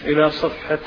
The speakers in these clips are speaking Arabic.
إلى صفحة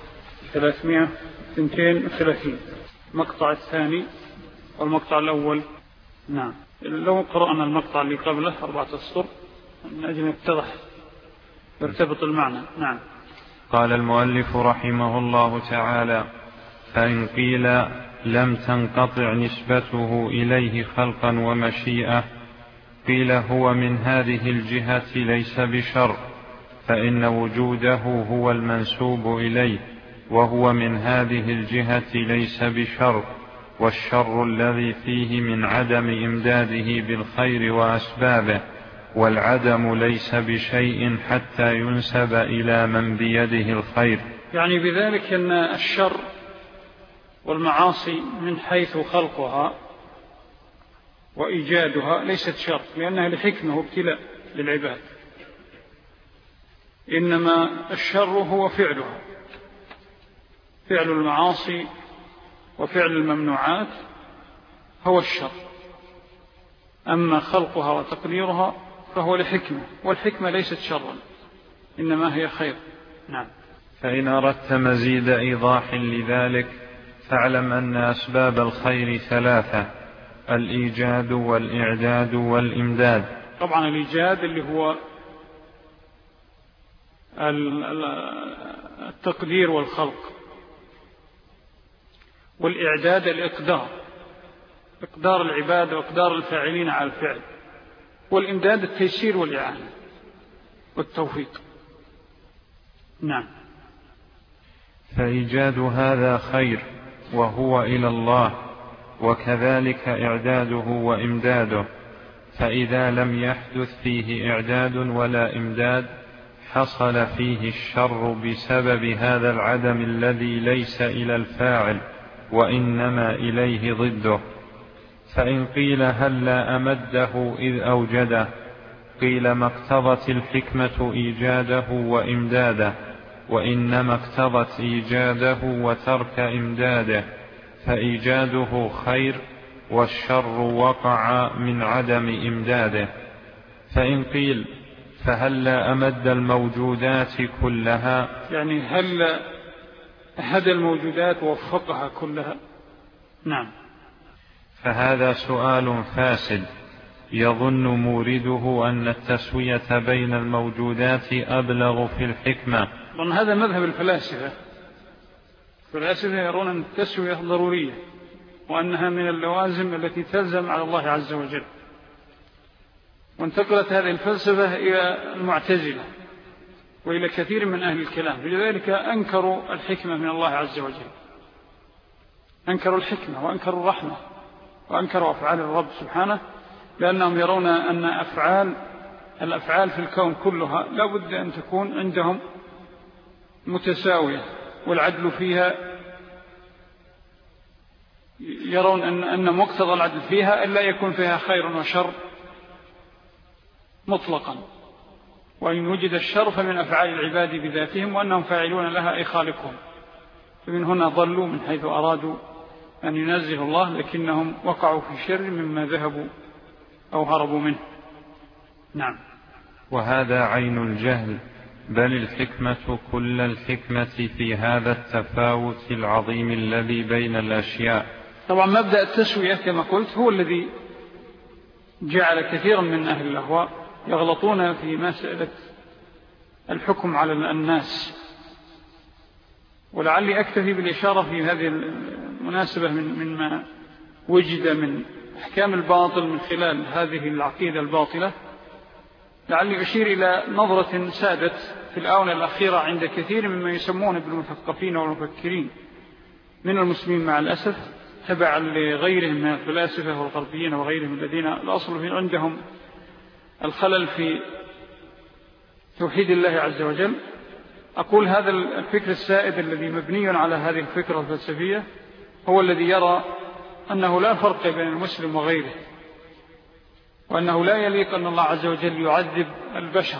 332 المقطع الثاني والمقطع الأول. نعم، لو قرأنا المقطع اللي قبله 4 أسطر من أجل يتضح يرتبط المعنى. نعم. قال المؤلف رحمه الله تعالى: فإن قيل لم تنقطع نسبته إليه خلقا ومشيئة، قيل هو من هذه الجهة ليس بشر، فإن وجوده هو المنسوب إليه، وهو من هذه الجهة ليس بشر، والشر الذي فيه من عدم إمداده بالخير وأسبابه، والعدم ليس بشيء حتى ينسب إلى من بيده الخير. يعني بذلك أن الشر والمعاصي من حيث خلقها وإيجادها ليست شر، لأنها لحكمة وابتلاء للعباد، إنما الشر هو فعلها، فعل المعاصي وفعل الممنوعات هو الشر، أما خلقها وتقديرها فهو لحكمة، والحكمة ليست شرا إنما هي خير. نعم. فإن أردت مزيد إيضاح لذلك فاعلم أن أسباب الخير 3: الإيجاد والإعداد والإمداد. طبعا الإيجاد اللي هو التقدير والخلق، والإعداد الإقدار، إقدار العباد وإقدار الفاعلين على الفعل، والإمداد التيسير والإعانة والتوفيق. نعم. فإيجاد هذا خير وهو إلى الله، وكذلك إعداده وإمداده، فإذا لم يحدث فيه إعداد ولا إمداد حصل فيه الشر بسبب هذا العدم الذي ليس إلى الفاعل وإنما إليه ضده. فإن قيل هلا أمده إذ أوجده، قيل ما اقتضت الحكمة إيجاده وإمداده، وإنما اقتضت إيجاده وترك إمداده، فإيجاده خير والشر وقع من عدم إمداده. فإن قيل فهلا أمد الموجودات كلها، يعني هل أحد الموجودات وفقها كلها؟ نعم. فهذا سؤال فاسد يظن مورده أن التسوية بين الموجودات أبلغ في الحكمة. هذا مذهب الفلاسفة. الفلاسفة يرون أن التسوية ضرورية وأنها من اللوازم التي تلزم على الله عز وجل، وانتقلت هذه الفلسفة إلى المعتزلة وإلى كثير من أهل الكلام، لذلك أنكروا الحكمة من الله عز وجل، أنكروا الحكمة وأنكروا الرحمة وأنكروا أفعال الرب سبحانه، لأنهم يرون أن الأفعال في الكون كلها لا بد أن تكون عندهم متساوية، والعدل فيها يرون أن مقتضى العدل فيها ألا يكون فيها خير وشر مطلقا، وإن وجد الشر فمن أفعال العباد بذاتهم وأنهم فاعلون لها أي خالقهم. فمن هنا ضلوا من حيث أرادوا أن ينزه الله، لكنهم وقعوا في شر مما ذهبوا أو هربوا منه. نعم. وهذا عين الجهل، بل الحكمة كل الحكمة في هذا التفاوت العظيم الذي بين الأشياء. طبعا مبدأ التسوية كما قلت هو الذي جعل كثيرا من أهل الأهواء يغلطون في مسألة الحكم على الناس. ولعلي أكتفي بالإشارة في هذه المناسبة مما وجد من أحكام الباطل من خلال هذه العقيدة الباطلة، لعلي أشير إلى نظرة سادت في الآونة الأخيرة عند كثير مما يسمون بالمثقفين والمفكرين من المسلمين مع الأسف، تبعا لغيرهم من الفلاسفة والغربيين وغيرهم الذين الأصل في عندهم الخلل في توحيد الله عز وجل. أقول هذا الفكر السائد الذي مبني على هذه الفكرة الفلسفية هو الذي يرى أنه لا فرق بين المسلم وغيره، وأنه لا يليق أن الله عز وجل يعذب البشر.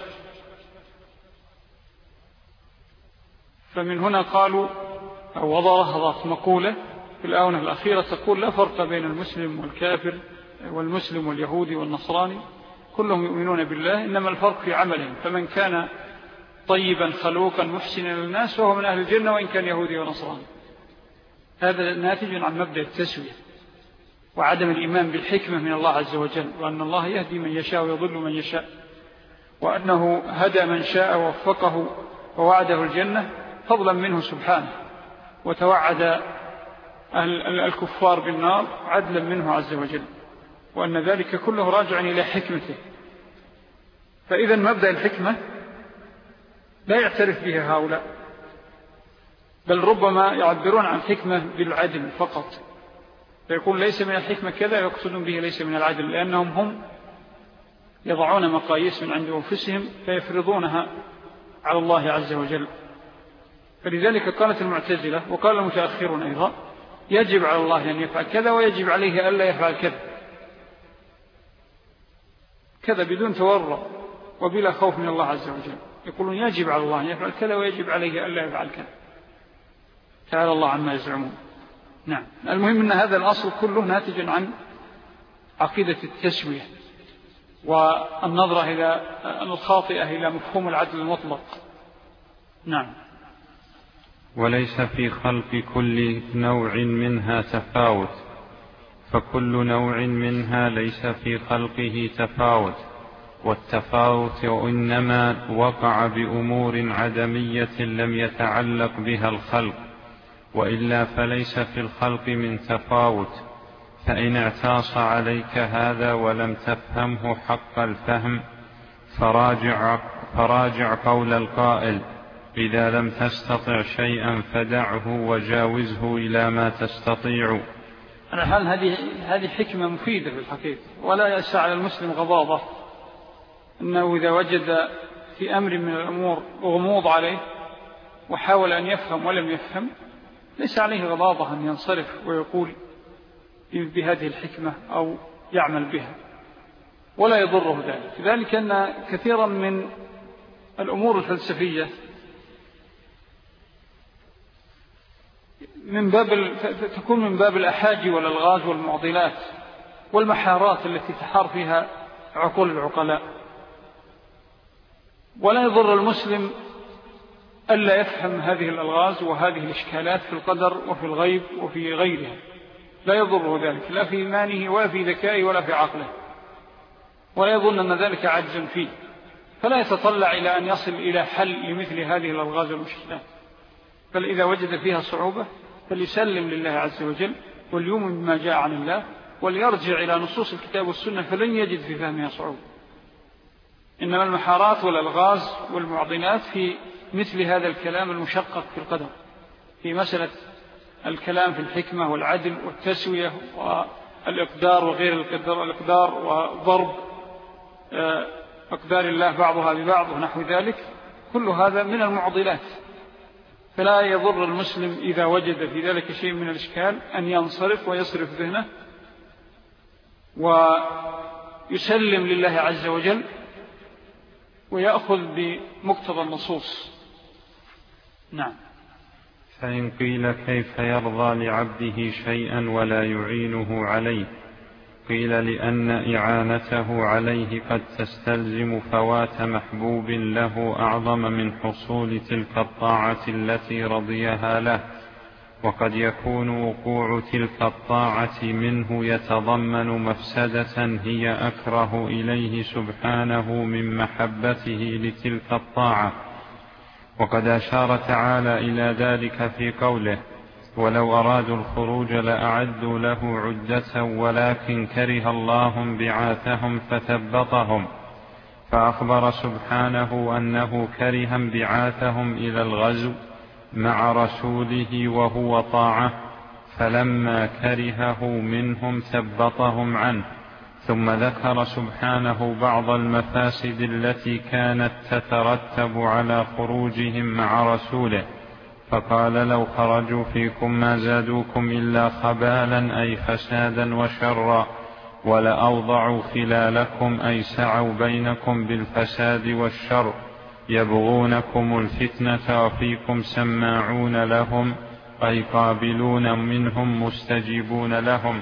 فمن هنا قالوا أو وضعت مقولة في الآونة الأخيرة تقول لا فرق بين المسلم والكافر والمسلم واليهودي والنصراني، كلهم يؤمنون بالله، إنما الفرق في عملهم، فمن كان طيبا خلوقا محسنا للناس وهو من أهل الجنة وإن كان يهودي ونصراني. هذا ناتج عن مبدأ التسوية وعدم الإيمان بالحكمة من الله عز وجل، وأن الله يهدي من يشاء ويضل من يشاء، وأنه هدى من شاء ووفقه ووعده الجنة فضلا منه سبحانه، وتوعد الكفار بالنار عدلا منه عز وجل، وأن ذلك كله راجع إلى حكمته. فإذا مبدأ الحكمة لا يعترف به هؤلاء، بل ربما يعبرون عن حكمة بالعدل فقط، فيقول ليس من الحكمة كذا، يقصدون به ليس من العدل، لأنهم هم يضعون مقاييس من عند أنفسهم فيفرضونها على الله عز وجل. فلذلك قالت المعتزلة وقال المتأخرون أيضا يجب على الله أن يفعل كذا ويجب عليه ألا يفعل كذا، كذا بدون تورع وبلا خوف من الله عز وجل. يقولون يجب على الله أن يفعل كذا ويجب عليه ألا يفعل كذا، تعالى الله عما يزعمون. نعم، المهم أن هذا الأصل كله ناتج عن عقيدة التسوية والنظرة إلى الخاطئة إلى مفهوم العدل المطلق. نعم. وليس في خلق كل نوع منها تفاوت، فكل نوع منها ليس في خلقه تفاوت، والتفاوت إنما وقع بأمور عدمية لم يتعلق بها الخلق، وإلا فليس في الخلق من تفاوت. فإن اعتاص عليك هذا ولم تفهمه حق الفهم فراجع قول القائل إذا لم تستطع شيئا فدعه وجاوزه إلى ما تستطيع. على حال هذه حكمة مفيدة في الحقيقة، ولا يأسى على المسلم غضاضة أنه إذا وجد في أمر من الأمور غموض عليه وحاول أن يفهم ولم يفهم، ليس عليه غضاضة أن ينصرف ويقول بهذه الحكمة أو يعمل بها، ولا يضره ذلك. ذلك أن كثيرا من الأمور الفلسفية تكون من باب الأحاجي والألغاز والمعضلات والمحارات التي تحار فيها عقول العقلاء، ولا يضر المسلم ألا يفهم هذه الألغاز وهذه الإشكالات في القدر وفي الغيب وفي غيرها، لا يضره ذلك لا في إيمانه ولا في ذكائه ولا في عقله، ولا يظن أن ذلك عجز فيه، فلا يتطلع إلى أن يصل إلى حل لمثل هذه الألغاز والمشكلات، بل إذا وجد فيها صعوبة فليسلم لله عز وجل وليؤمن بما جاء عن الله وليرجع إلى نصوص الكتاب والسنة فلن يجد في فهمها صعوبة. إنما المحارات والألغاز والمعضلات في مثل هذا الكلام المشقق في القدر، في مسألة الكلام في الحكمة والعدل والتسوية والإقدار وغير الإقدار وضرب أقدار الله بعضها ببعض ونحو ذلك، كل هذا من المعضلات. فلا يضر المسلم إذا وجد في ذلك شيء من الإشكال أن ينصرف ويصرف ذهنه ويسلم لله عز وجل ويأخذ بمقتضى النصوص. نعم. فإن قيل كيف يرضى لعبده شيئا ولا يعينه عليه؟ قيل لأن إعانته عليه قد تستلزم فوات محبوب له أعظم من حصول تلك الطاعة التي رضيها له، وقد يكون وقوع تلك الطاعة منه يتضمن مفسدة هي أكره إليه سبحانه من محبته لتلك الطاعة. وقد أشار تعالى إلى ذلك في قوله ولو أرادوا الخروج لأعدوا له عدة ولكن كره الله بعاثهم فثبطهم، فأخبر سبحانه أنه كره انبعاثهم إلى الغزو مع رسوله وهو طاعة، فلما كرهه منهم ثبطهم عنه. ثم ذكر سبحانه بعض المفاسد التي كانت تترتب على خروجهم مع رسوله، فقال لو خرجوا فيكم ما زادوكم إلا خبالا أي فسادا وشرا، ولأوضعوا خلالكم أي سعوا بينكم بالفساد والشر، يبغونكم الفتنة وفيكم سماعون لهم أي قابلون منهم مستجيبون لهم،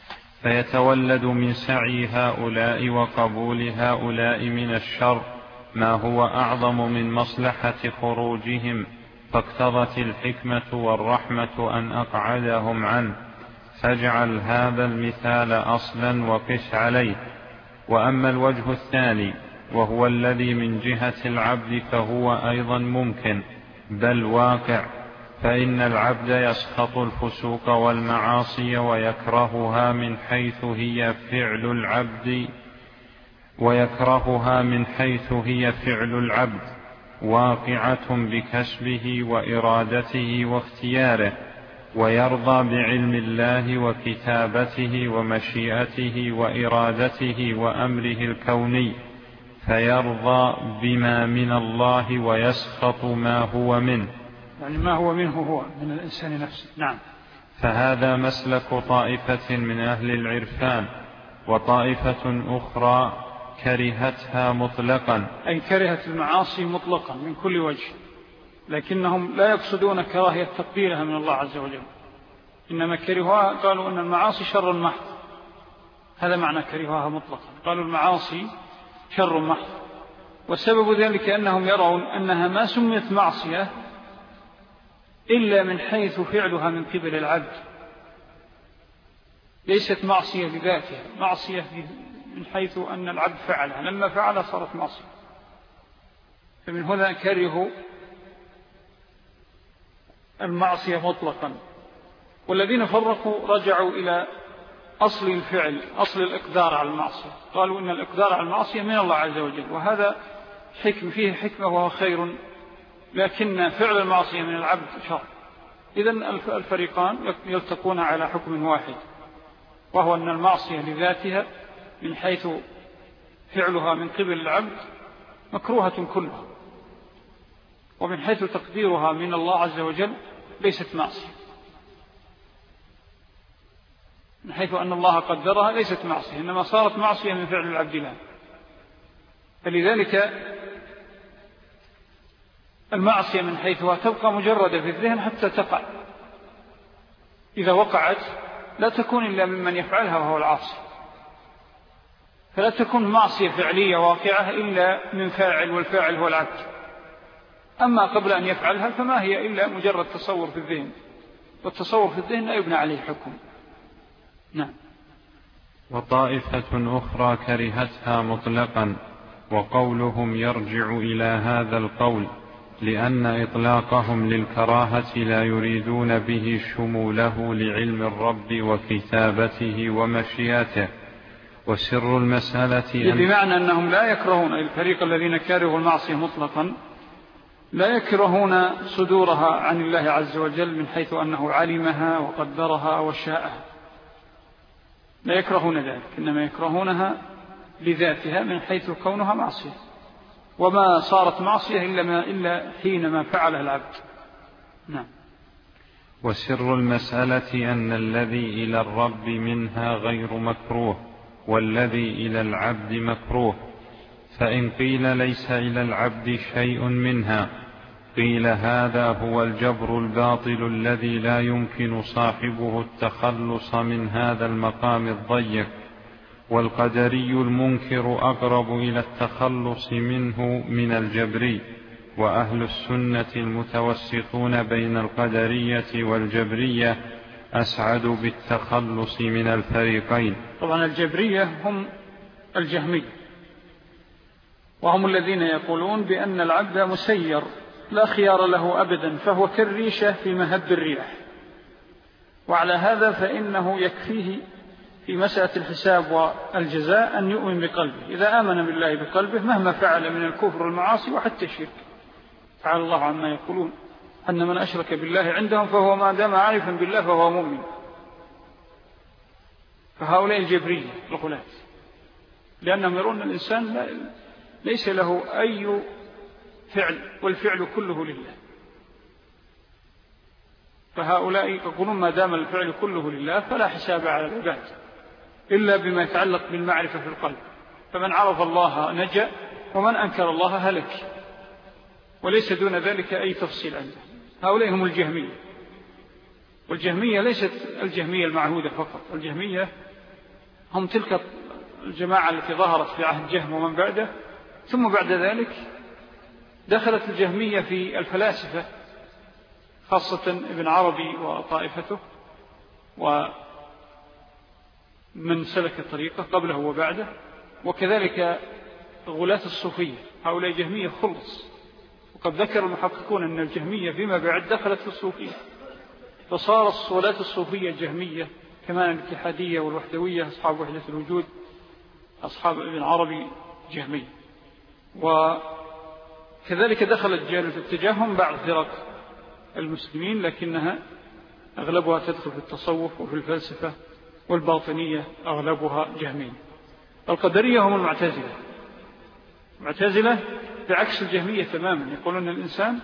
فيتولد من سعي هؤلاء وقبول هؤلاء من الشر ما هو أعظم من مصلحة خروجهم، فاقتضت الحكمة والرحمة أن أقعدهم عنه، فاجعل هذا المثال أصلا وقس عليه. وأما الوجه الثاني وهو الذي من جهة العبد فهو أيضا ممكن بل واقع، فإن العبد يسخط الفسوق والمعاصي ويكرهها من حيث هي فعل العبد واقعة بكسبه وإرادته واختياره، ويرضى بعلم الله وكتابته ومشيئته وإرادته وأمره الكوني، فيرضى بما من الله ويسخط ما هو منه، يعني ما هو منه هو من الإنسان نفسه. نعم. فهذا مسلك طائفة من أهل العرفان، وطائفة أخرى كرهتها مطلقا، أي كرهت المعاصي مطلقا من كل وجه، لكنهم لا يقصدون كراهية تقديرها من الله عز وجل، إنما كرهوها قالوا أن المعاصي شر محض، هذا معنى كرهوها مطلقا، قالوا المعاصي شر محض. والسبب ذلك أنهم يرون أنها ما سميت معصية إلا من حيث فعلها من قبل العبد، ليست معصية بذاتها، معصية من حيث أن العبد فعلها، لما فعلها صارت معصية. فمن هنا كرهوا المعصية مطلقا. والذين فرقوا رجعوا إلى أصل الفعل، أصل الإقدار على المعصية، قالوا إن الإقدار على المعصية من الله عز وجل، وهذا فيه حكمة وهو خير، لكن فعل المعصية من العبد شر. إذن الفريقان يلتقون على حكم واحد، وهو أن المعصية لذاتها من حيث فعلها من قبل العبد مكروهة كلها، ومن حيث تقديرها من الله عز وجل ليست معصية، من حيث أن الله قدرها ليست معصية، إنما صارت معصية من فعل العبد لها. فلذلك المعصية من حيثها تبقى مجردة في الذهن حتى تقع، إذا وقعت لا تكون إلا ممن يفعلها وهو العاصي، فلا تكون معصية فعلية واقعة إلا من فاعل، والفاعل هو العبد. أما قبل أن يفعلها فما هي إلا مجرد تصور في الذهن، والتصور في الذهن لا يبنى عليه حكم. نعم. وطائفة أخرى كرهتها مطلقا، وقولهم يرجع إلى هذا القول، لأن إطلاقهم للكراهة لا يريدون به شموله لعلم الرب وكتابته ومشيئته. وسر المسألة بمعنى أنهم لا يكرهون، الفريق الذين كرهوا المعصية مطلقا لا يكرهون صدورها عن الله عز وجل من حيث أنه علمها وقدرها وشاءها، لا يكرهون ذلك، إنما يكرهونها لذاتها من حيث كونها معصية، وما صارت معصية إلا حينما فعلها العبد. نعم. وسر المسألة أن الذي إلى الرب منها غير مكروه، والذي إلى العبد مكروه، فإن قيل ليس إلى العبد شيء منها قيل هذا هو الجبر الباطل الذي لا يمكن صاحبه التخلص من هذا المقام الضيق، والقدري المنكر أقرب إلى التخلص منه من الجبري، وأهل السنة المتوسطون بين القدرية والجبرية أسعد بالتخلص من الفريقين. طبعا الجبرية هم الجهمي، وهم الذين يقولون بأن العبد مسير لا خيار له أبدا، فهو كالريشة في مهب الرياح، وعلى هذا فإنه يكفيه في مسألة الحساب والجزاء أن يؤمن بقلبه، إذا آمن بالله بقلبه مهما فعل من الكفر والمعاصي وحتى الشرك. تعالى الله عما يقولون أن من أشرك بالله عندهم فهو ما دام عارفا بالله فهو مؤمن. فهؤلاء الجبرية الغلاة، لأنهم يرون الإنسان ليس له أي فعل، والفعل كله لله، فهؤلاء يقولون ما دام الفعل كله لله فلا حساب على العباد إلا بما يتعلق بالمعرفة في القلب، فمن عرف الله نجا ومن أنكر الله هلك، وليس دون ذلك أي تفصيل عنده. هؤلاء هم الجهمية، والجهمية ليست الجهمية المعهودة فقط، الجهمية هم تلك الجماعة التي ظهرت في عهد جهم ومن بعده، ثم بعد ذلك دخلت الجهمية في الفلاسفة، خاصة ابن عربي وطائفته ومن سلك طريقه قبله وبعده، وكذلك غلاة الصوفية، هؤلاء جهمية خلص. وقد ذكر المحققون أن الجهمية فيما بعد دخلت في الصوفية، فصار غلاة الصوفية جهمية، كمان الاتحادية والوحدوية أصحاب وحدة الوجود أصحاب ابن عربي جهمية. وكذلك دخلت جانب التجاهم بعض فرق المسلمين، لكنها أغلبها تدخل في التصوف وفي الفلسفة، والباطنية أغلبها جهمية. القدرية هم المعتزلة. المعتزلة بعكس الجهمية تماما، يقولون أن الإنسان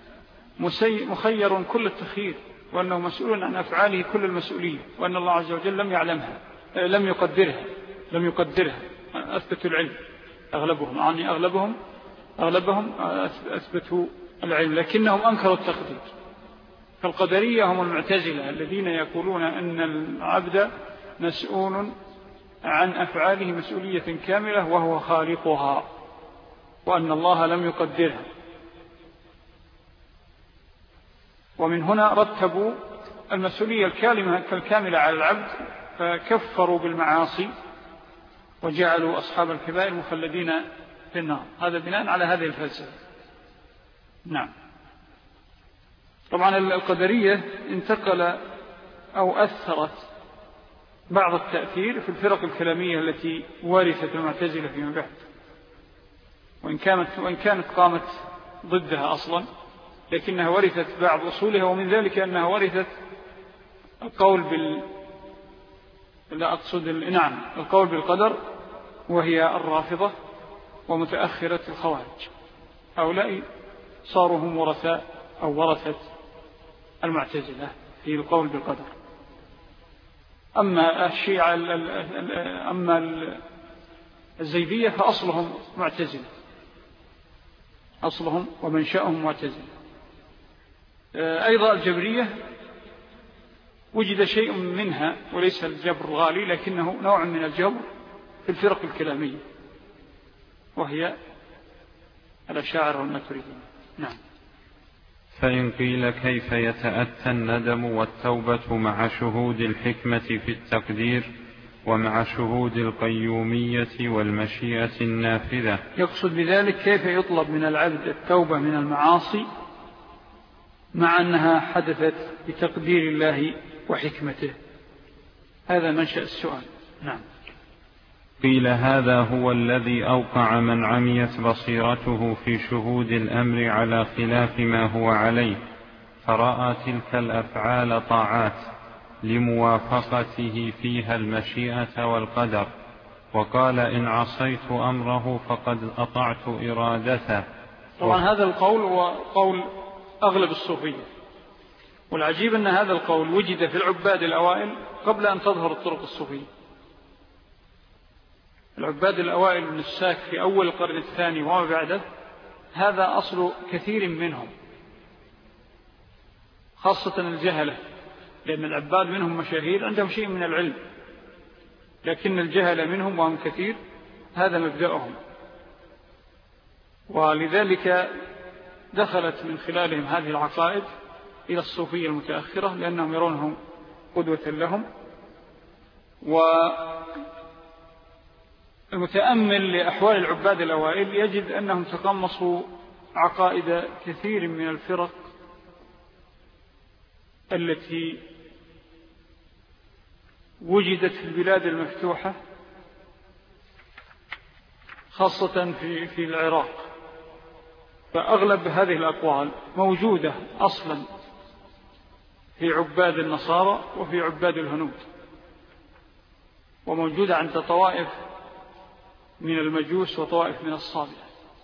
مخير كل التخيير، وأنه مسؤول عن أفعاله كل المسؤولية، وأن الله عز وجل لم يعلمها، لم يقدرها. أثبتوا العلم أغلبهم، يعني أغلبهم أثبتوا العلم، لكنهم أنكروا التقدير. فالقدرية هم المعتزلة الذين يقولون أن العبد مسؤول عن أفعاله مسؤولية كاملة وهو خالقها، وأن الله لم يقدرها. ومن هنا رتبوا المسؤولية الكاملة على العبد، فكفروا بالمعاصي وجعلوا أصحاب الكبائر مخلدين في النار. هذا بناء على هذه الفلسفة. نعم. طبعا القدرية انتقل أو أثرت بعض التأثير في الفرق الكلامية التي ورثت المعتزلة فيما بعد، وإن كانت قامت ضدها أصلا، لكنها ورثت بعض أصولها، ومن ذلك أنها ورثت القول القول بالقدر، وهي الرافضة ومتأخرة الخوارج. هؤلاء صاروا هم ورثة المعتزلة في القول بالقدر. أما الشيعة أما الزيدية فأصلهم معتزلة، أصلهم ومنشأهم معتزلة. أيضا الجبرية وجد شيء منها، وليس الجبر الغالي، لكنه نوع من الجبر في الفرق الكلامية، وهي الأشاعرة والماتريدية. نعم. فإن قيل كيف يتأتى الندم والتوبة مع شهود الحكمة في التقدير ومع شهود القيومية والمشيئة النافذة؟ يقصد بذلك كيف يطلب من العبد التوبة من المعاصي مع أنها حدثت بتقدير الله وحكمته. هذا منشأ السؤال. نعم. قيل هذا هو الذي أوقع من عميت بصيرته في شهود الأمر على خلاف ما هو عليه، فرأى تلك الأفعال طاعات لموافقته فيها المشيئة والقدر، وقال إن عصيت أمره فقد أطعت إرادته. طبعا هذا القول هو قول أغلب الصوفية، والعجيب أن هذا القول وجد في العباد الأوائل قبل أن تظهر الطرق الصوفية. العباد الأوائل من الساك في أول القرن الثاني وما بعده، هذا أصل كثير منهم، خاصة الجهلة، لأن العباد منهم مشاهير عندهم شيء من العلم، لكن الجهلة منهم وهم كثير، هذا مبدأهم. ولذلك دخلت من خلالهم هذه العقائد إلى الصوفية المتأخرة، لأنهم يرونهم قدوة لهم. والمتأمل لأحوال العباد الأوائل يجد أنهم تقمصوا عقائد كثير من الفرق التي وجدت في البلاد المفتوحة، خاصة في العراق. فأغلب هذه الأقوال موجودة أصلا في عباد النصارى وفي عباد الهنود، وموجودة عند طوائف من المجوس وطوائف من الصابئة،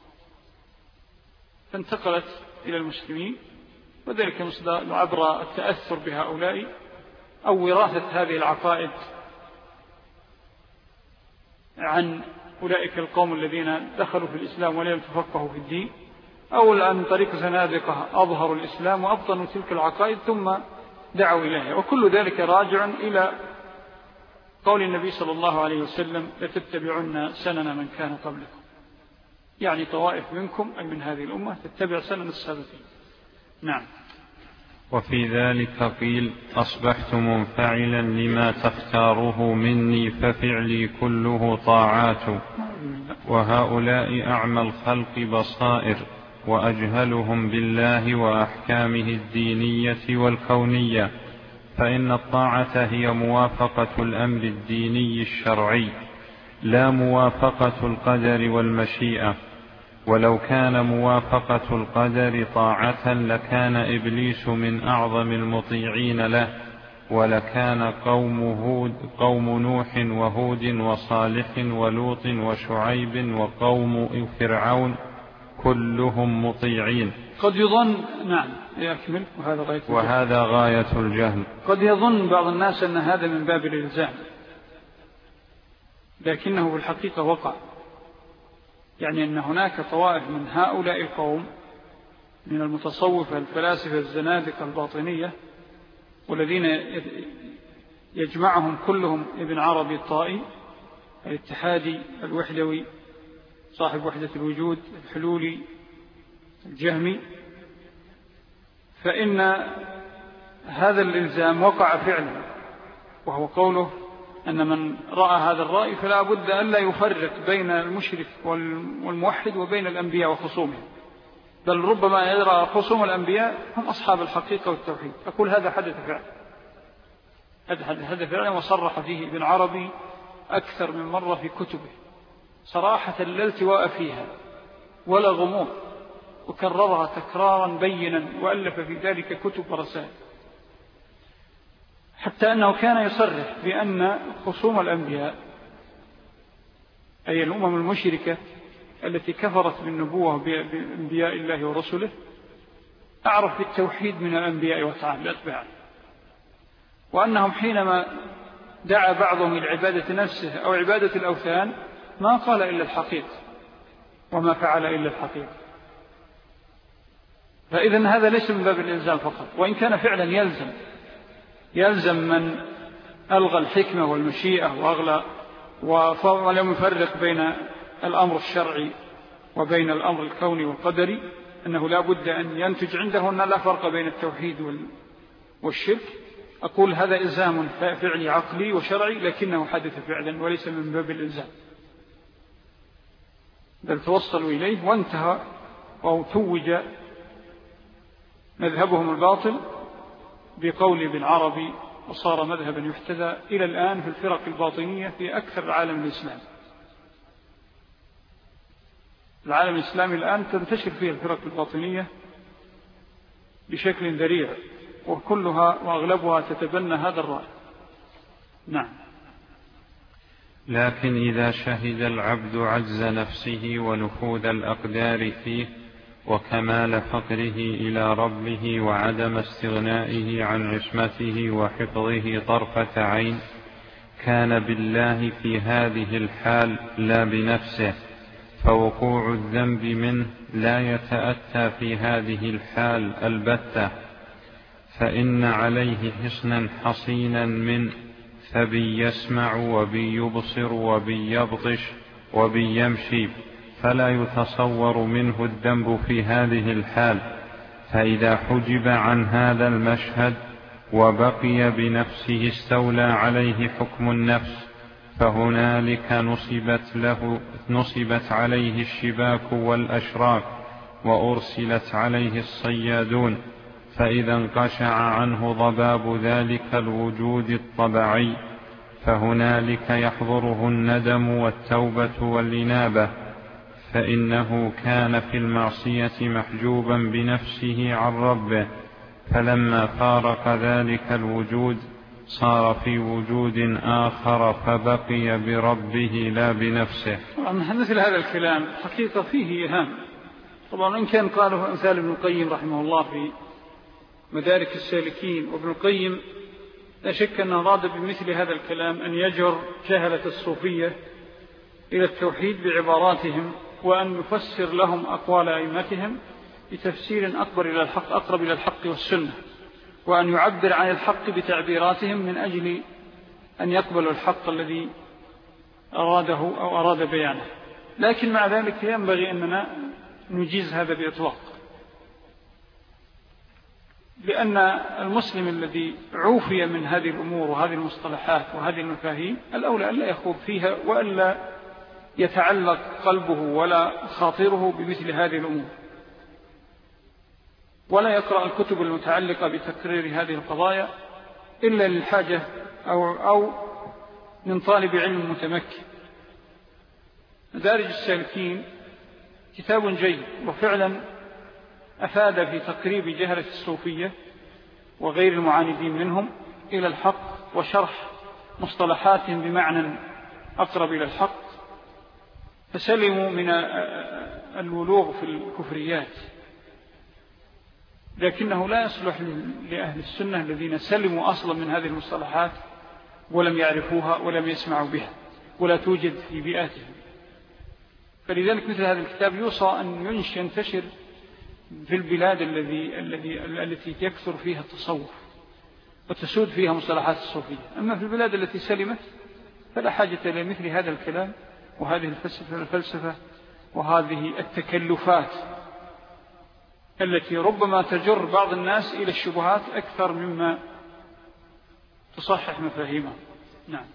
فانتقلت إلى المسلمين، وذلك عبر التأثر بهؤلاء أو وراثة هذه العقائد عن أولئك القوم الذين دخلوا في الإسلام ولم يتفقهوا في الدين، أو عن طريق زنادقة أظهروا الإسلام وأبطنوا تلك العقائد ثم دعوا إليها. وكل ذلك راجع إلى قول النبي صلى الله عليه وسلم: لتتبعن سنن من كان قبلكم. يعني طوائف منكم أي من هذه الأمة تتبع سنن السابقين. نعم. وفي ذلك قيل أصبحت منفعلا لما تختاره مني ففعلي كله طاعات، وهؤلاء أعمى الخلق بصائر وأجهلهم بالله وأحكامه الدينية والكونية، فإن الطاعة هي موافقة الأمر الديني الشرعي لا موافقة القدر والمشيئة، ولو كان موافقة القدر طاعة لكان إبليس من أعظم المطيعين له، ولكان قوم نوح وهود وصالح ولوط وشعيب وقوم فرعون كلهم مطيعين. قد يظن نعم يكمل وهذا غاية الجهل. قد يظن بعض الناس أن هذا من باب الإلزام، لكنه في الحقيقة وقع، يعني أن هناك طوائف من هؤلاء القوم من المتصوفة الفلاسفة الزنادقة الباطنية، والذين يجمعهم كلهم ابن عربي الطائي الاتحادي الوحدوي صاحب وحدة الوجود الحلولي الجهمي، فإن هذا الإلزام وقع فعلا، وهو قوله أن من رأى هذا الرأي فلا بد أن لا يفرق بين المشرك والموحد وبين الأنبياء وخصومهم، بل ربما يرى خصوم الأنبياء هم أصحاب الحقيقة والتوحيد. أقول هذا حدث فعلا وصرح فيه ابن عربي أكثر من مرة في كتبه صراحة لا التواء فيها ولا غموض، وكررها تكرارا بينا وألف في ذلك كتب ورسائل، حتى أنه كان يصرح بأن خصوم الأنبياء أي الأمم المشركة التي كفرت بالنبوة بأنبياء الله ورسله أعرف بالتوحيد من الأنبياء والأتباع، وأنهم حينما دعا بعضهم إلى عبادة نفسه أو عبادة الأوثان ما قال إلا الحقيقة وما فعل إلا الحقيقة. فإذن هذا ليس من باب الإلزام فقط، وإن كان فعلا يلزم من ألغى الحكمة والمشيئة ولم يفرق بين الأمر الشرعي وبين الأمر الكوني والقدري، أنه لا بد أن ينتج عنده أن لا فرق بين التوحيد والشرك. أقول هذا إلزام فعلي عقلي وشرعي، لكنه حدث فعلا وليس من باب الإلزام، بل توصلوا إليه وانتهى وتوج مذهبهم الباطل بقول ابن عربي، وصار مذهبا يحتذى إلى الآن في الفرق الباطنية في أكثر العالم الإسلامي. العالم الإسلامي الآن تنتشر فيه الفرق الباطنية بشكل ذريع، وكلها وأغلبها تتبنى هذا الرأي. نعم. لكن إذا شهد العبد عجز نفسه ونفوذ الأقدار فيه وكمال فقره إلى ربه وعدم استغنائه عن عصمته وحفظه طرفة عين، كان بالله في هذه الحال لا بنفسه، فوقوع الذنب منه لا يتأتى في هذه الحال البتة، فإن عليه حصنا حصينا من فبي يسمع وبي يبصر وبي يبطش وبي يمشي، فلا يتصور منه الذنب في هذه الحال. فإذا حجب عن هذا المشهد وبقي بنفسه استولى عليه حكم النفس، فهنالك نصبت عليه الشباك والأشراك وأرسلت عليه الصيادون، فإذا انقشع عنه ضباب ذلك الوجود الطبعي فهنالك يحضره الندم والتوبة والإنابة، فإنه كان في المعصية محجوبا بنفسه عن ربه، فلما فارق ذلك الوجود صار في وجود آخر فبقي بربه لا بنفسه. مثل هذا الكلام حقيقة فيه إهام، طبعا إن كان قاله أمثال ابن القيم رحمه الله في مدارك السالكين، وابن القيم لا شك أنه أراد بمثل هذا الكلام أن يجر جهلة الصوفية إلى التوحيد بعباراتهم، وأن يفسر لهم أقوال أئمتهم بتفسير أقرب إلى الحق والسنة، وأن يعبر عن الحق بتعبيراتهم من أجل أن يقبلوا الحق الذي أراده أو أراد بيانه. لكن مع ذلك ينبغي أننا نجيز هذا بإطلاق، لأن المسلم الذي عوفي من هذه الأمور وهذه المصطلحات وهذه المفاهيم الأولى ألا يخوض فيها وألا يتعلق قلبه ولا خاطره بمثل هذه الأمور، ولا يقرأ الكتب المتعلقة بتكرير هذه القضايا إلا للحاجة أو من طالب علم متمكن. مدارج السالكين كتاب جيد، وفعلا أفاد في تقريب جهلة الصوفية وغير المعاندين منهم إلى الحق، وشرح مصطلحات بمعنى أقرب إلى الحق، فسلموا من الولوغ في الكفريات. لكنه لا يصلح لأهل السنة الذين سلموا أصلا من هذه المصطلحات ولم يعرفوها ولم يسمعوا بها ولا توجد في بيئاتهم. فلذلك مثل هذا الكتاب يوصى أن ينتشر في البلاد التي يكثر فيها التصوف وتسود فيها مصطلحات الصوفية. أما في البلاد التي سلمت فلا حاجة إلى مثل هذا الكلام وهذه الفلسفة وهذه التكلفات التي ربما تجر بعض الناس إلى الشبهات أكثر مما تصحح مفاهيمهم. نعم.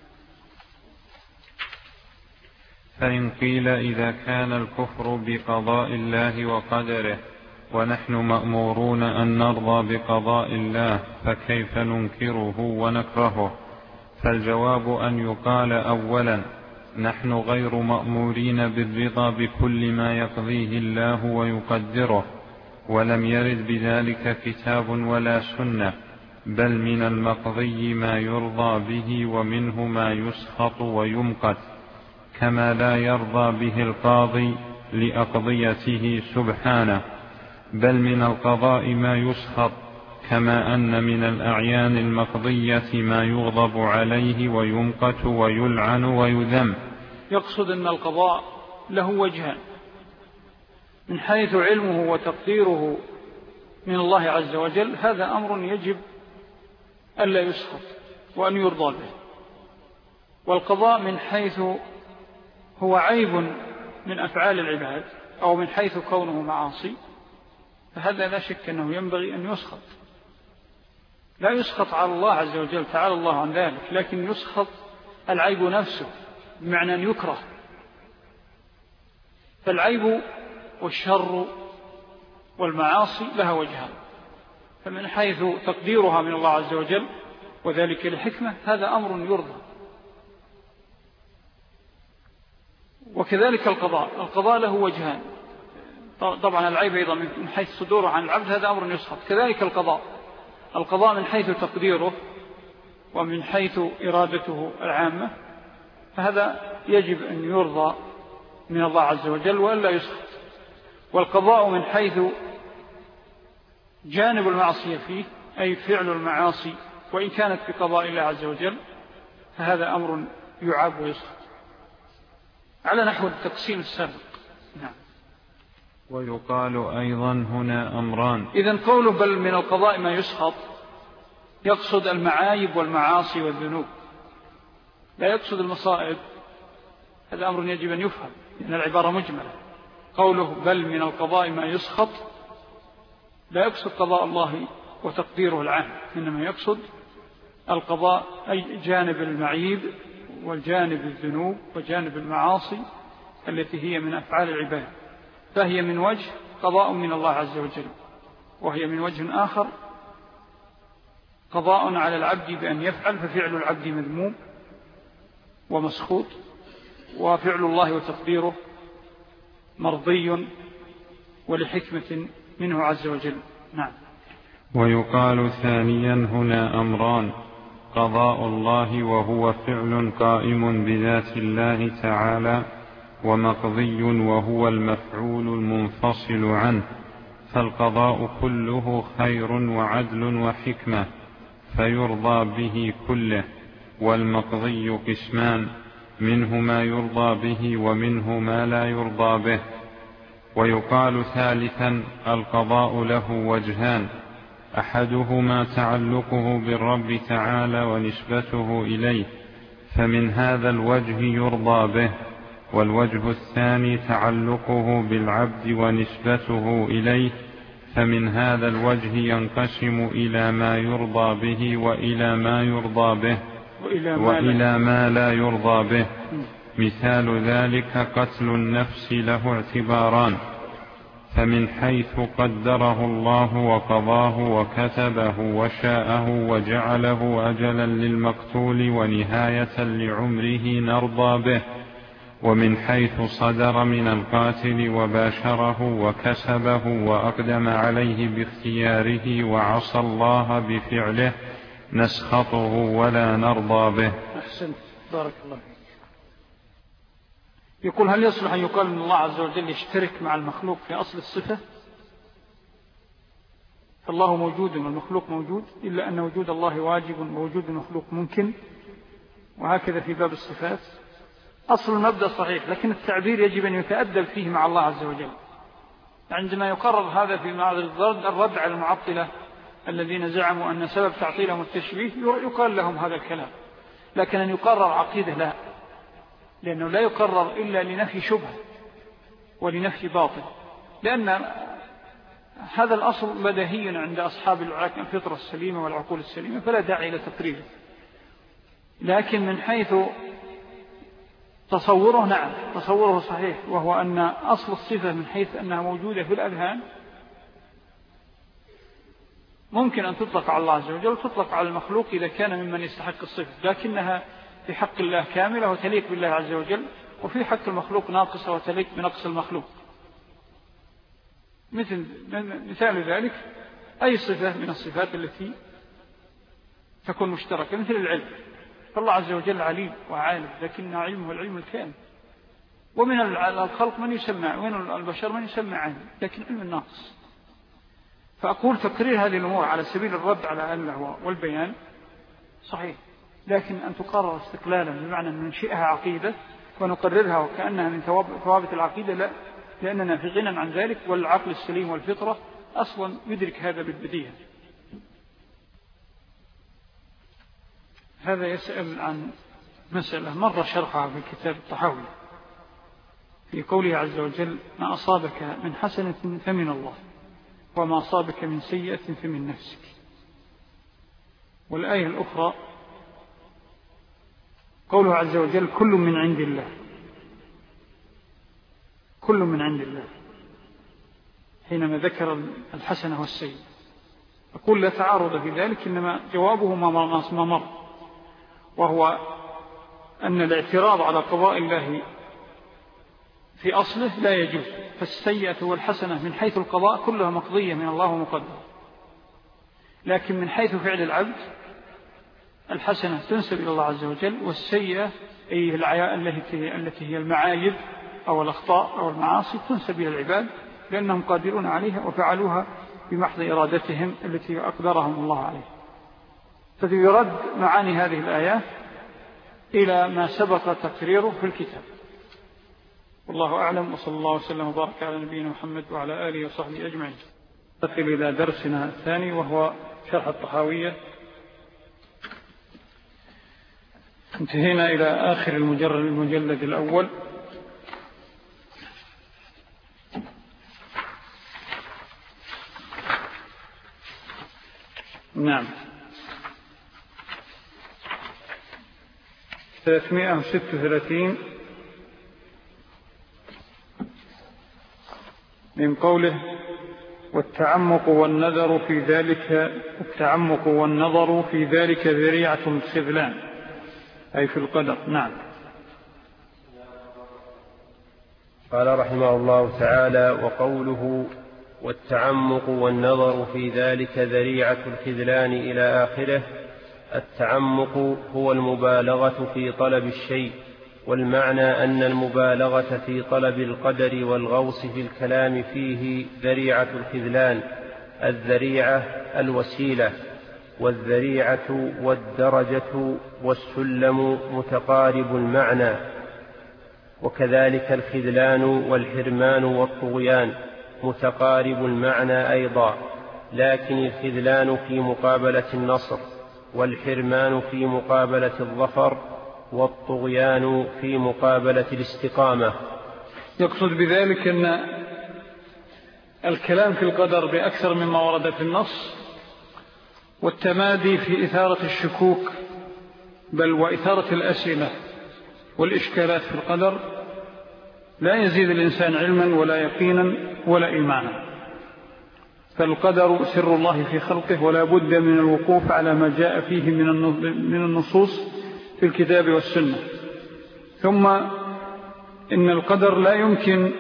فإن قيل إذا كان الكفر بقضاء الله وقدره ونحن مأمورون أن نرضى بقضاء الله فكيف ننكره ونكرهه؟ فالجواب أن يقال أولا نحن غير مأمورين بالرضا بكل ما يقضيه الله ويقدره، ولم يرد بذلك كتاب ولا سنة، بل من المقضي ما يرضى به ومنه ما يسخط ويمقت، كما لا يرضى به القاضي لأقضيته سبحانه، بل من القضاء ما يسخط، كما أن من الأعيان المقضية ما يغضب عليه ويمقت ويلعن ويذم. يقصد أن القضاء له وجهان، من حيث علمه وتقديره من الله عز وجل، هذا أمر يجب ألا يسخط وأن يرضى به. والقضاء من حيث هو عيب من أفعال العباد أو من حيث كونه معاصي، فهذا لا شك أنه ينبغي أن يسخط. لا يسخط على الله عز وجل تعالى الله عن ذلك، لكن يسخط العيب نفسه بمعنى أن يكره. فالعيب والشر والمعاصي لها وجهان، فمن حيث تقديرها من الله عز وجل وذلك لحكمة هذا أمر يرضى. وكذلك القضاء له وجهان، طبعا العيب أيضا من حيث صدوره عن العبد هذا أمر يسخط. كذلك القضاء من حيث تقديره ومن حيث إرادته العامة فهذا يجب أن يرضى من الله عز وجل وألا يسخط. والقضاء من حيث جانب المعصية فيه أي فعل المعاصي وإن كانت بقضاء الله عز وجل فهذا أمر يعاب ويسخط على نحو التقسيم السابق. نعم. ويقال أيضا هنا أمران. إذن قوله بل من القضاء ما يسخط يقصد المعايب والمعاصي والذنوب، لا يقصد المصائب. هذا أمر يجب أن يفهم لأن العبارة مجملة. قوله بل من القضاء ما يسخط لا يقصد قضاء الله وتقديره العام، إنما يقصد القضاء أي جانب المعيب والجانب الذنوب وجانب المعاصي التي هي من أفعال العباد، فهي من وجه قضاء من الله عز وجل، وهي من وجه آخر قضاء على العبد بأن يفعل، ففعل العبد مذموم ومسخوط، وفعل الله وتقديره مرضي ولحكمة منه عز وجل. نعم. ويقال ثانيا هنا أمران: قضاء الله وهو فعل قائم بذات الله تعالى، ومقضي وهو المفعول المنفصل عنه، فالقضاء كله خير وعدل وحكمة فيرضى به كله، والمقضي قسمان: منه ما يرضى به ومنه ما لا يرضى به. ويقال ثالثا: القضاء له وجهان: أحدهما تعلقه بالرب تعالى ونسبته إليه، فمن هذا الوجه يرضى به، والوجه الثاني تعلقه بالعبد ونسبته إليه، فمن هذا الوجه ينقسم إلى ما يرضى به وإلى ما يرضى به وإلى ما لا يرضى به. مثال ذلك قتل النفس له اعتباران: فمن حيث قدره الله وقضاه وكتبه وشاءه وجعله أجلا للمقتول ونهاية لعمره نرضى به، ومن حيث صدر من القاتل وباشره وكسبه وأقدم عليه باختياره وعصى الله بفعله نسخطه ولا نرضى به. أحسنت، بارك الله فيك. يقول: هل يصلح أن يقال أن الله عز وجل يشترك مع المخلوق في أصل الصفة؟ فالله موجود والمخلوق موجود، إلا أن وجود الله واجب ووجود المخلوق ممكن، وهكذا في باب الصفات. أصل المبدأ صحيح، لكن التعبير يجب أن يتأدب فيه مع الله عز وجل. عندما يقرر هذا في معرض الرد على المعطلة الذين زعموا أن سبب تعطيلهم التشبيه، يقال لهم هذا الكلام. لكن أن يقرر عقيدة لا، لأنه لا يقرر إلا لنفي شبهة ولنفي باطل، لأن هذا الأصل بديهي عند أصحاب الفطرة السليمة والعقول السليمة، فلا داعي إلى تقريره. لكن من حيث تصوره، نعم تصوره صحيح، وهو أن أصل الصفة من حيث أنها موجودة في الأذهان ممكن أن تطلق على الله عز وجل وتطلق على المخلوق إذا كان ممن يستحق الصفة، لكنها في حق الله كاملة وتليق بالله عز وجل، وفي حق المخلوق ناقصة وتليق بنقص المخلوق. مثال ذلك أي صفة من الصفات التي تكون مشتركة، مثل العلم، فالله عز وجل عليم وعالم، لكن علمه العلم الكامل. ومن الخلق من يسمى، ومن البشر من يسمى عالم، لكن علم الناقص. فأقول تقرير هذه الأمور على سبيل الرد على الله والبيان صحيح، لكن أن تقرر استقلالا بمعنى أن ننشئها عقيدة ونقررها وكأنها من ثوابت العقيدة، لا، لأننا في غنى عن ذلك، والعقل السليم والفطرة أصلا يدرك هذا بالبديهة. هذا يسأل عن مسألة مر شرحها في كتاب الطحاوي في قوله عز وجل: ما أصابك من حسنة فمن الله، وما أصابك من سيئة فمن نفسك. والآية الأخرى قوله عز وجل: كل من عند الله، كل من عند الله، حينما ذكر الحسنة والسيئة. أقول لا تعارض في ذلك، إنما جوابه ما مر، وهو أن الاعتراض على قضاء الله في أصله لا يجوز، فالسيئة والحسنة من حيث القضاء كلها مقضية من الله ومقدر، لكن من حيث فعل العبد الحسنة تنسب إلى الله عز وجل، والسيئة أي التي هي المعايب أو الأخطاء أو المعاصي تنسب إلى العباد، لأنهم قادرون عليها وفعلوها بمحض إرادتهم التي أقدرهم الله عليها. فيرد معاني هذه الآيات إلى ما سبق تقريره في الكتاب. والله أعلم، وصلى الله وسلم وبارك على نبينا محمد وعلى آله وصحبه أجمعين. ننتقل إلى درسنا الثاني، وهو شرح الطحاوية. انتهينا إلى آخر المجلد الأول. نعم، 336 من قوله: والتعمق والنظر في ذلك ذريعة الخذلان، أي في القدر. نعم. قال رحمه الله تعالى: وقوله والتعمق والنظر في ذلك ذريعة الخذلان إلى آخره. التعمق هو المبالغة في طلب الشيء، والمعنى أن المبالغة في طلب القدر والغوص في الكلام فيه ذريعة الخذلان. الذريعة الوسيلة، والذريعة والدرجة والسلم متقارب المعنى، وكذلك الخذلان والحرمان والطغيان متقارب المعنى أيضا، لكن الخذلان في مقابلة النصر، والحرمان في مقابلة الظفر، والطغيان في مقابلة الاستقامة. يقصد بذلك أن الكلام في القدر بأكثر مما ورد في النص والتمادي في إثارة الشكوك بل وإثارة الأسئلة والإشكالات في القدر لا يزيد الإنسان علما ولا يقينا ولا إيمانا. فالقدر سر الله في خلقه ولا بد من الوقوف على ما جاء فيه من النصوص في الكتاب والسنة. ثم إن القدر لا يمكن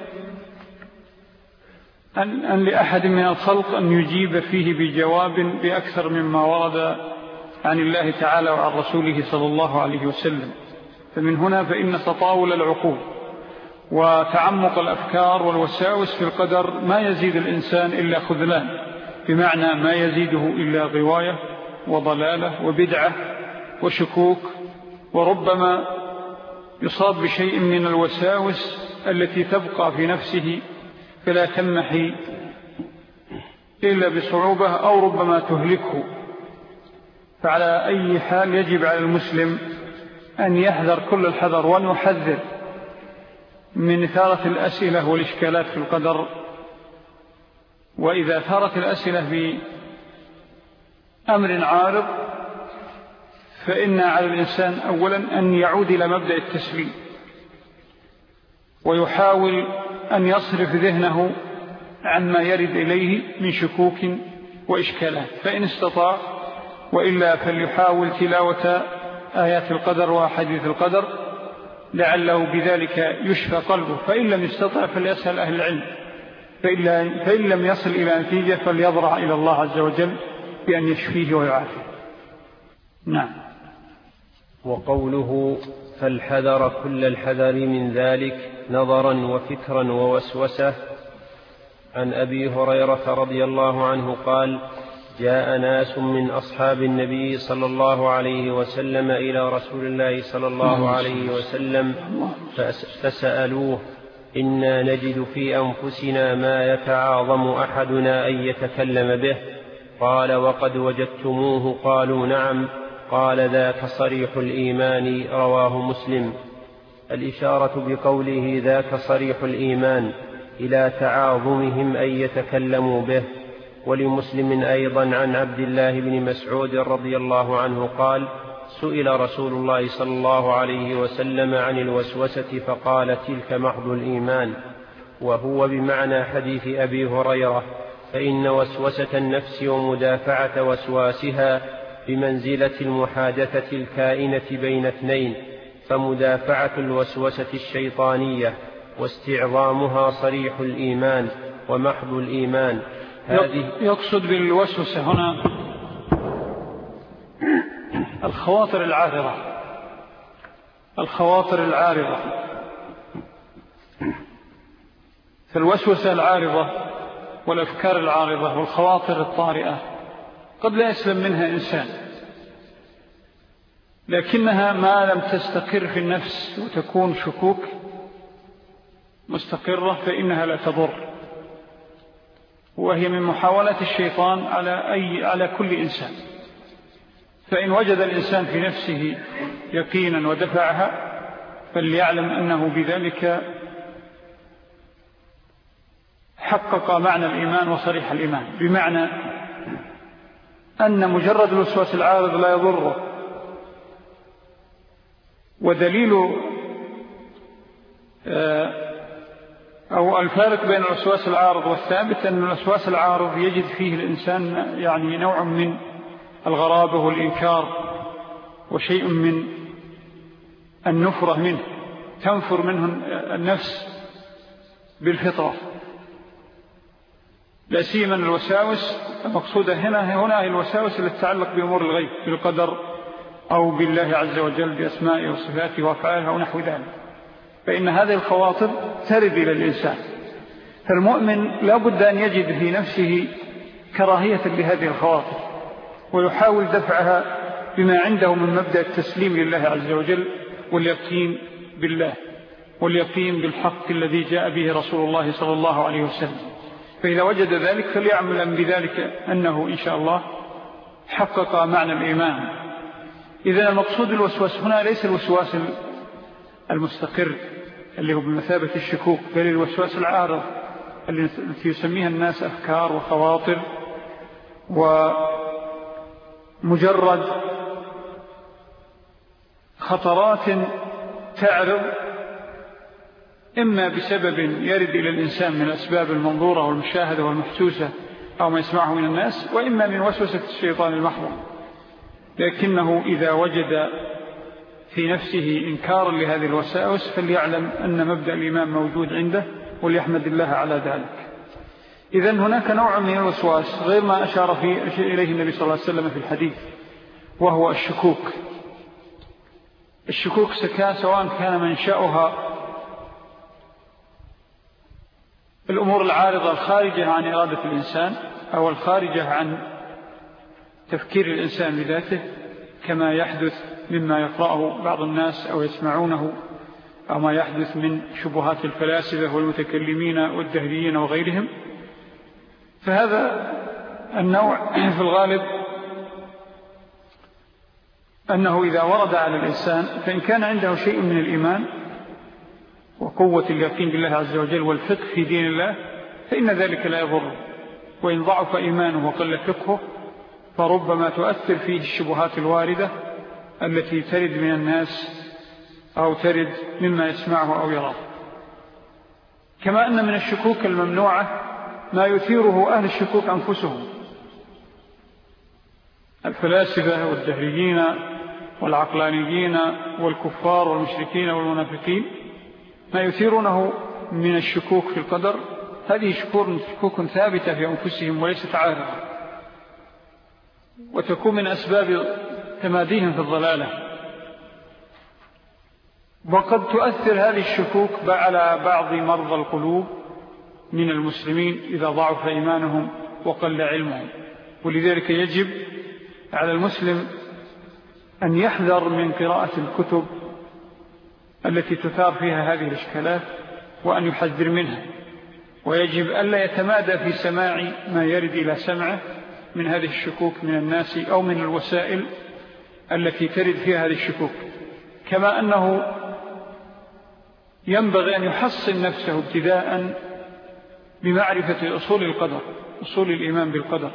أن لأحد من الخلق أن يجيب فيه بجواب بأكثر مما ورد عن الله تعالى وعن رسوله صلى الله عليه وسلم. فمن هنا فإن تطاول العقول وتعمق الأفكار والوساوس في القدر ما يزيد الإنسان إلا خذلان، بمعنى ما يزيده إلا غواية وضلالة وبدعة وشكوك، وربما يصاب بشيء من الوساوس التي تبقى في نفسه فلا تنمحي إلا بصعوبة أو ربما تهلكه. فعلى أي حال يجب على المسلم أن يحذر كل الحذر وأن يحذر من إثارة الأسئلة والإشكالات في القدر. وإذا ثارت الأسئلة بأمر عارض فإن على الإنسان أولا أن يعود إلى مبدأ التسليم ويحاول أن يصرف ذهنه عما يرد إليه من شكوك وإشكالات فإن استطاع، وإلا فليحاول تلاوة آيات القدر وحديث القدر لعله بذلك يشفى قلبه، فإن لم يستطع فليسأل أهل العلم، فإن لم يصل إلى نتيجة فليضرع إلى الله عز وجل بأن يشفيه ويعافيه. نعم. وقوله فالحذر كل الحذر من ذلك نظرا وفكرا ووسوسة. عن أبي هريرة رضي الله عنه قال: جاء ناس من أصحاب النبي صلى الله عليه وسلم إلى رسول الله صلى الله عليه وسلم فسألوه: إنا نجد في أنفسنا ما يتعاظم أحدنا أن يتكلم به. قال: وقد وجدتموه؟ قالوا: نعم. قال: ذاك صريح الإيمان. رواه مسلم. الإشارة بقوله ذاك صريح الإيمان إلى تعاظمهم أن يتكلموا به. ولمسلم أيضا عن عبد الله بن مسعود رضي الله عنه قال: سئل رسول الله صلى الله عليه وسلم عن الوسوسة فقال: تلك محض الإيمان. وهو بمعنى حديث أبي هريرة، فإن وسوسة النفس ومدافعة وسواسها بمنزلة المحادثة الكائنة بين اثنين، فمدافعة الوسوسة الشيطانية واستعظامها صريح الإيمان ومحض الإيمان. يقصد بالوسوسة هنا الخواطر العارضة. فالوسوسة العارضة والأفكار العارضة والخواطر الطارئة قد لا يسلم منها إنسان، لكنها ما لم تستقر في النفس وتكون شكوك مستقرة فإنها لا تضر، وهي من محاولات الشيطان على كل إنسان. فإن وجد الإنسان في نفسه يقينا ودفعها فليعلم أنه بذلك حقق معنى الإيمان وصريح الإيمان، بمعنى أن مجرد الوسواس العارض لا يضره. ودليل أو الفارق بين الوسواس العارض والثابت أن الوسواس العارض يجد فيه الإنسان يعني نوع من الغرابة والإنكار وشيء من النفرة منه، تنفر منه النفس بالفطرة. لا سيما الوساوس المقصودة هنا هي الوساوس التي تتعلق بأمور الغيب بالقدر أو بالله عز وجل بأسمائه وصفاته وأفعاله ونحو ذلك، فإن هذه الخواطر ترد إلى الإنسان. فالمؤمن لا بد أن يجد في نفسه كراهية لهذه الخواطر ويحاول دفعها بما عنده من مبدأ التسليم لله عز وجل واليقين بالله واليقين بالحق الذي جاء به رسول الله صلى الله عليه وسلم. فإذا وجد ذلك فليعمل بذلك أنه إن شاء الله حقق معنى الإيمان إذا المقصود الوسواس هنا ليس الوسواس المستقر اللي هو بمثابة الشكوك، بل الوسواس العارض التي يسميها الناس أفكار وخواطر، ومجرد خطرات تعرض إما بسبب يرد إلى الإنسان من الأسباب المنظورة والمشاهدة والمحسوسة أو ما يسمعه من الناس، وإما من وسوسة الشيطان المحض. لكنه إذا وجد في نفسه إنكارا لهذه الوساوس فليعلم أن مبدأ الإيمان موجود عنده وليحمد الله على ذلك. إذن هناك نوع من الوسواس غير ما أشار إليه النبي صلى الله عليه وسلم في الحديث، وهو الشكوك. الشكوك سواء كان منشأها الأمور العارضة الخارجة عن إرادة الإنسان أو الخارجة عن تفكير الإنسان بذاته، كما يحدث مما يقرأه بعض الناس أو يسمعونه، أو ما يحدث من شبهات الفلاسفة والمتكلمين والدهريين وغيرهم. فهذا النوع في الغالب أنه إذا ورد على الإنسان فإن كان عنده شيء من الإيمان وقوة اليقين بالله عز وجل والفقه في دين الله فإن ذلك لا يضر، وإن ضعف إيمانه وقل فقهه فربما تؤثر فيه الشبهات الواردة التي ترد من الناس أو ترد مما يسمعه أو يراه. كما أن من الشكوك الممنوعة ما يثيره أهل الشكوك أنفسهم، الفلاسفة والدهريين والعقلانيين والكفار والمشركين والمنافقين، ما يثيرونه من الشكوك في القدر هذه شكوك ثابتة في أنفسهم وليست عارضة، وتكون من أسباب تماديهم في الضلالة. وقد تؤثر هذه الشكوك على بعض مرضى القلوب من المسلمين إذا ضعف إيمانهم وقل علمهم. ولذلك يجب على المسلم أن يحذر من قراءة الكتب التي تثار فيها هذه الإشكالات وأن يحذر منها، ويجب ألا يتمادى في سماع ما يرد إلى سمعه من هذه الشكوك من الناس أو من الوسائل التي ترد فيها هذه الشكوك. كما أنه ينبغي أن يحصن نفسه ابتداء بمعرفة أصول القدر، أصول الإيمان بالقدر،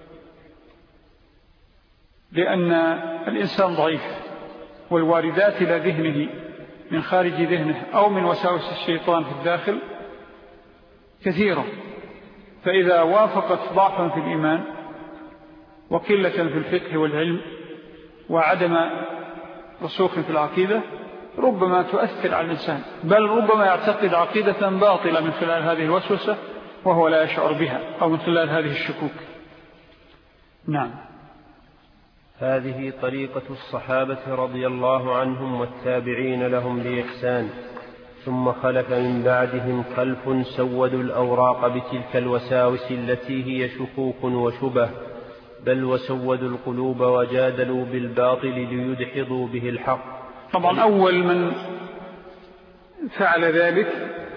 لأن الإنسان ضعيف، والواردات إلى ذهنه من خارج ذهنه أو من وساوس الشيطان في الداخل كثيرة، فإذا وافقت ضعفا في الإيمان وقلة في الفقه والعلم وعدم رسوخ في العقيدة ربما تؤثر على الإنسان، بل ربما يعتقد عقيدة باطلة من خلال هذه الوسوسة وهو لا يشعر بها، أو من خلال هذه الشكوك. نعم. هذه طريقة الصحابة رضي الله عنهم والتابعين لهم بإحسان، ثم خلف من بعدهم خلف سودوا الأوراق بتلك الوساوس التي هي شكوك وشبه، بل وسودوا القلوب وجادلوا بالباطل ليدحضوا به الحق. طبعا أول من فعل ذلك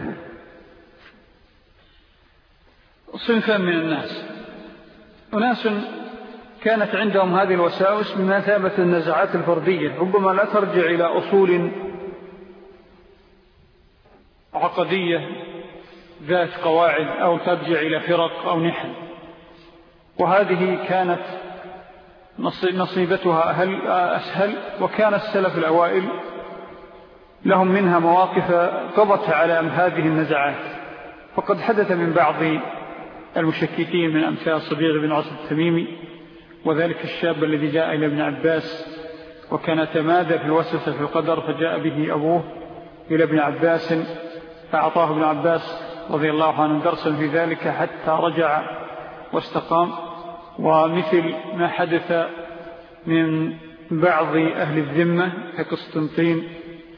صنفا من الناس، أناس كانت عندهم هذه الوساوس بمثابة النزعات الفردية، ربما لا ترجع إلى أصول عقدية ذات قواعد أو ترجع إلى فرق أو نحل، وهذه كانت نصيبتها أسهل. وكان السلف الأوائل لهم منها مواقف قضت على هذه النزعات، فقد حدث من بعض المشككين من أمثال صبيغ بن عاصم التميمي، وذلك الشاب الذي جاء إلى ابن عباس وكان تمادى في الوسوسة في القدر، فجاء به أبوه إلى ابن عباس فأعطاه ابن عباس رضي الله عنه درسا في ذلك حتى رجع واستقام. ومثل ما حدث من بعض أهل الذمة كقسطنطين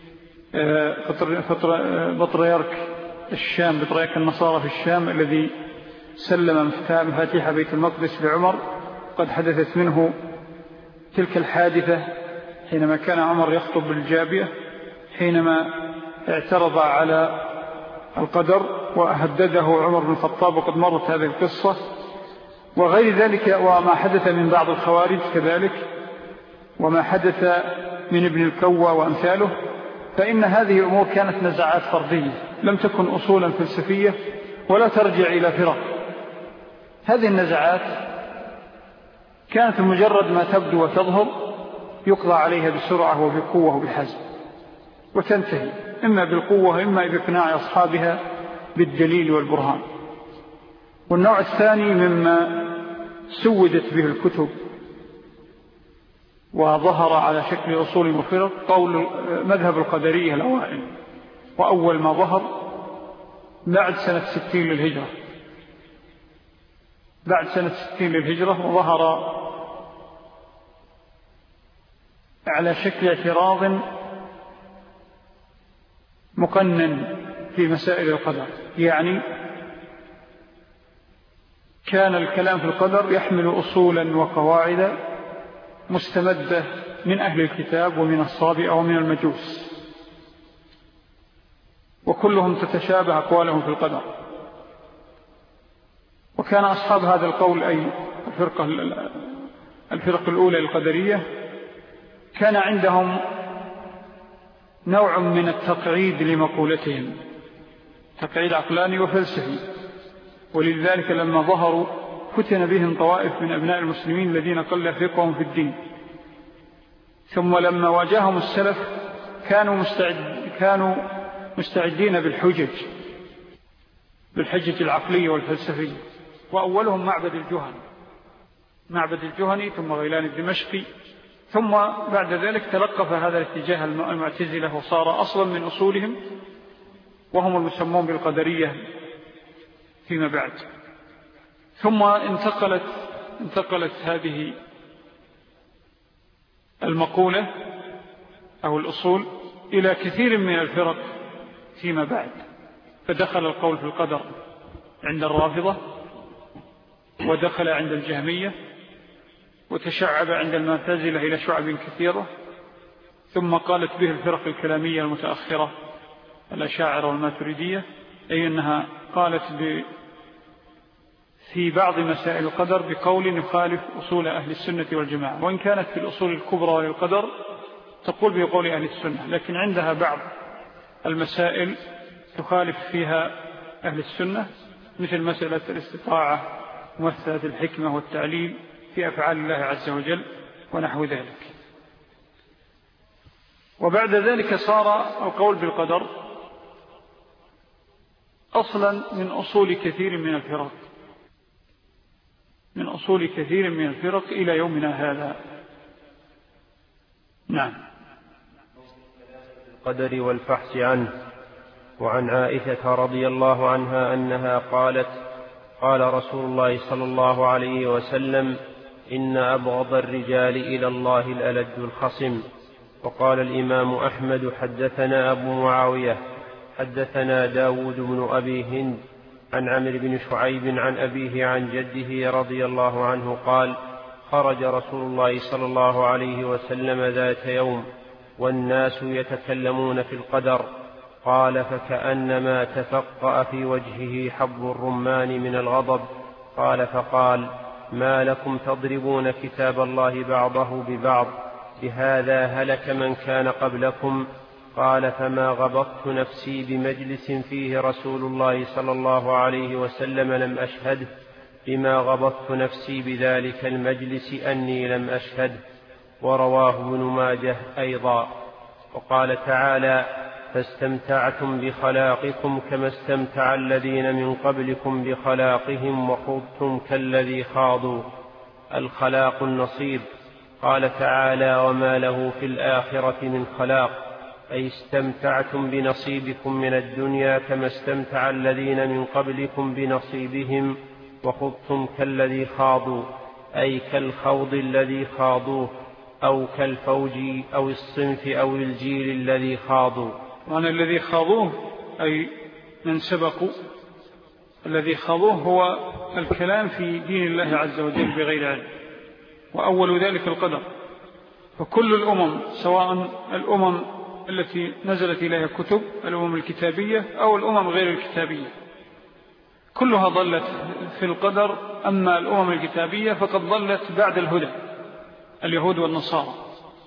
بطريرك الشام، بطريرك النصارى في الشام، الذي سلم مفاتيح بيت المقدس لعمر، قد حدثت منه تلك الحادثة حينما كان عمر يخطب بالجابية، حينما اعترض على القدر وهدده عمر بن الخطاب، وقد مرت هذه القصة، وغير ذلك وما حدث من بعض الخوارج كذلك. وما حدث من ابن الكوى وأمثاله، فإن هذه الأمور كانت نزعات فردية لم تكن أصولا فلسفية ولا ترجع إلى فرق. هذه النزعات كانت مجرد ما تبدو وتظهر يقضى عليها بسرعة وبقوة وبحزم وتنتهي، إما بالقوة إما بإقناع أصحابها بالدليل والبرهان. والنوع الثاني مما سودت به الكتب وظهر على شكل أصول وفرق قول مذهب القدرية الأوائل، وأول ما ظهر بعد سنة 60 للهجرة، بعد سنة 60 للهجرة، وظهر على شكل اعتراض مقنن في مسائل القدر. يعني كان الكلام في القدر يحمل أصولا وقواعد مستمدة من أهل الكتاب ومن الصابئة ومن المجوس، وكلهم تتشابه أقوالهم في القدر. وكان أصحاب هذا القول أي الفرق الأولى القدرية كان عندهم نوع من التقعيد لمقولتهم، تقعيد عقلاني وفلسفي، ولذلك لما ظهروا فتن بهم طوائف من أبناء المسلمين الذين قل فقههم في الدين. ثم لما واجههم السلف كانوا مستعدين بالحجة العقلية والفلسفية، وأولهم معبد الجهني ثم غيلان الدمشقي، ثم بعد ذلك تلقف هذا الاتجاه المعتزلة وصار أصلا من أصولهم، وهم المسمون بالقدرية فيما بعد. ثم انتقلت هذه المقولة أو الأصول إلى كثير من الفرق فيما بعد، فدخل القول في القدر عند الرافضة، ودخل عند الجهمية، وتشعب عند المعتزلة إلى شعب كثيرة، ثم قالت به الفرق الكلامية المتأخرة الأشاعرة والماتريدية، أي أنها قالت في بعض مسائل القدر بقول يخالف أصول أهل السنة والجماعة، وإن كانت في الأصول الكبرى للقدر تقول بقول أهل السنة، لكن عندها بعض المسائل تخالف فيها أهل السنة، مثل مسألة الاستطاعة ومسألة الحكمة والتعليل في أفعال الله عز وجل ونحو ذلك. وبعد ذلك صار القول بالقدر أصلا من أصول كثير من الفرق إلى يومنا هذا. نعم. القدر والفحص عنه. وعن عائشة رضي الله عنها أنها قالت: قال رسول الله صلى الله عليه وسلم: إن أبغض الرجال إلى الله الألد الخصم. وقال الإمام أحمد: حدثنا أبو معاوية حدثنا داود بن أبي هند عن عمرو بن شعيب عن أبيه عن جده رضي الله عنه قال: خرج رسول الله صلى الله عليه وسلم ذات يوم والناس يتكلمون في القدر، قال: فكأنما تفقأ في وجهه حب الرمان من الغضب. قال: فقال: ما لكم تضربون كتاب الله بعضه ببعض، بهذا هلك من كان قبلكم. قال: فما غبطت نفسي بمجلس فيه رسول الله صلى الله عليه وسلم لم أشهده، بما غبطت نفسي بذلك المجلس أني لم أشهده. ورواه ابن ماجه أيضا. وقال تعالى: فاستمتعتم بخلاقكم كما استمتع الذين من قبلكم بخلاقهم وخضتم كالذي خاضوا. الخلاق النصيب. قال تعالى: وما له في الآخرة من خلاق، أي استمتعتم بنصيبكم من الدنيا كما استمتع الذين من قبلكم بنصيبهم وخضتم كالذي خاضوا، أي كالخوض الذي خاضوه، أو كالفوج أو الصنف أو الجيل الذي خاضوا. وأنا الذي خاضوه أي من سبقوا، الذي خاضوه هو الكلام في دين الله عز وجل بغير علم، وأول ذلك القدر. فكل الأمم، سواء الأمم التي نزلت إليها كتب، الأمم الكتابية أو الأمم غير الكتابية، كلها ضلت في القدر. أما الأمم الكتابية فقد ضلت بعد الهدى، اليهود والنصارى،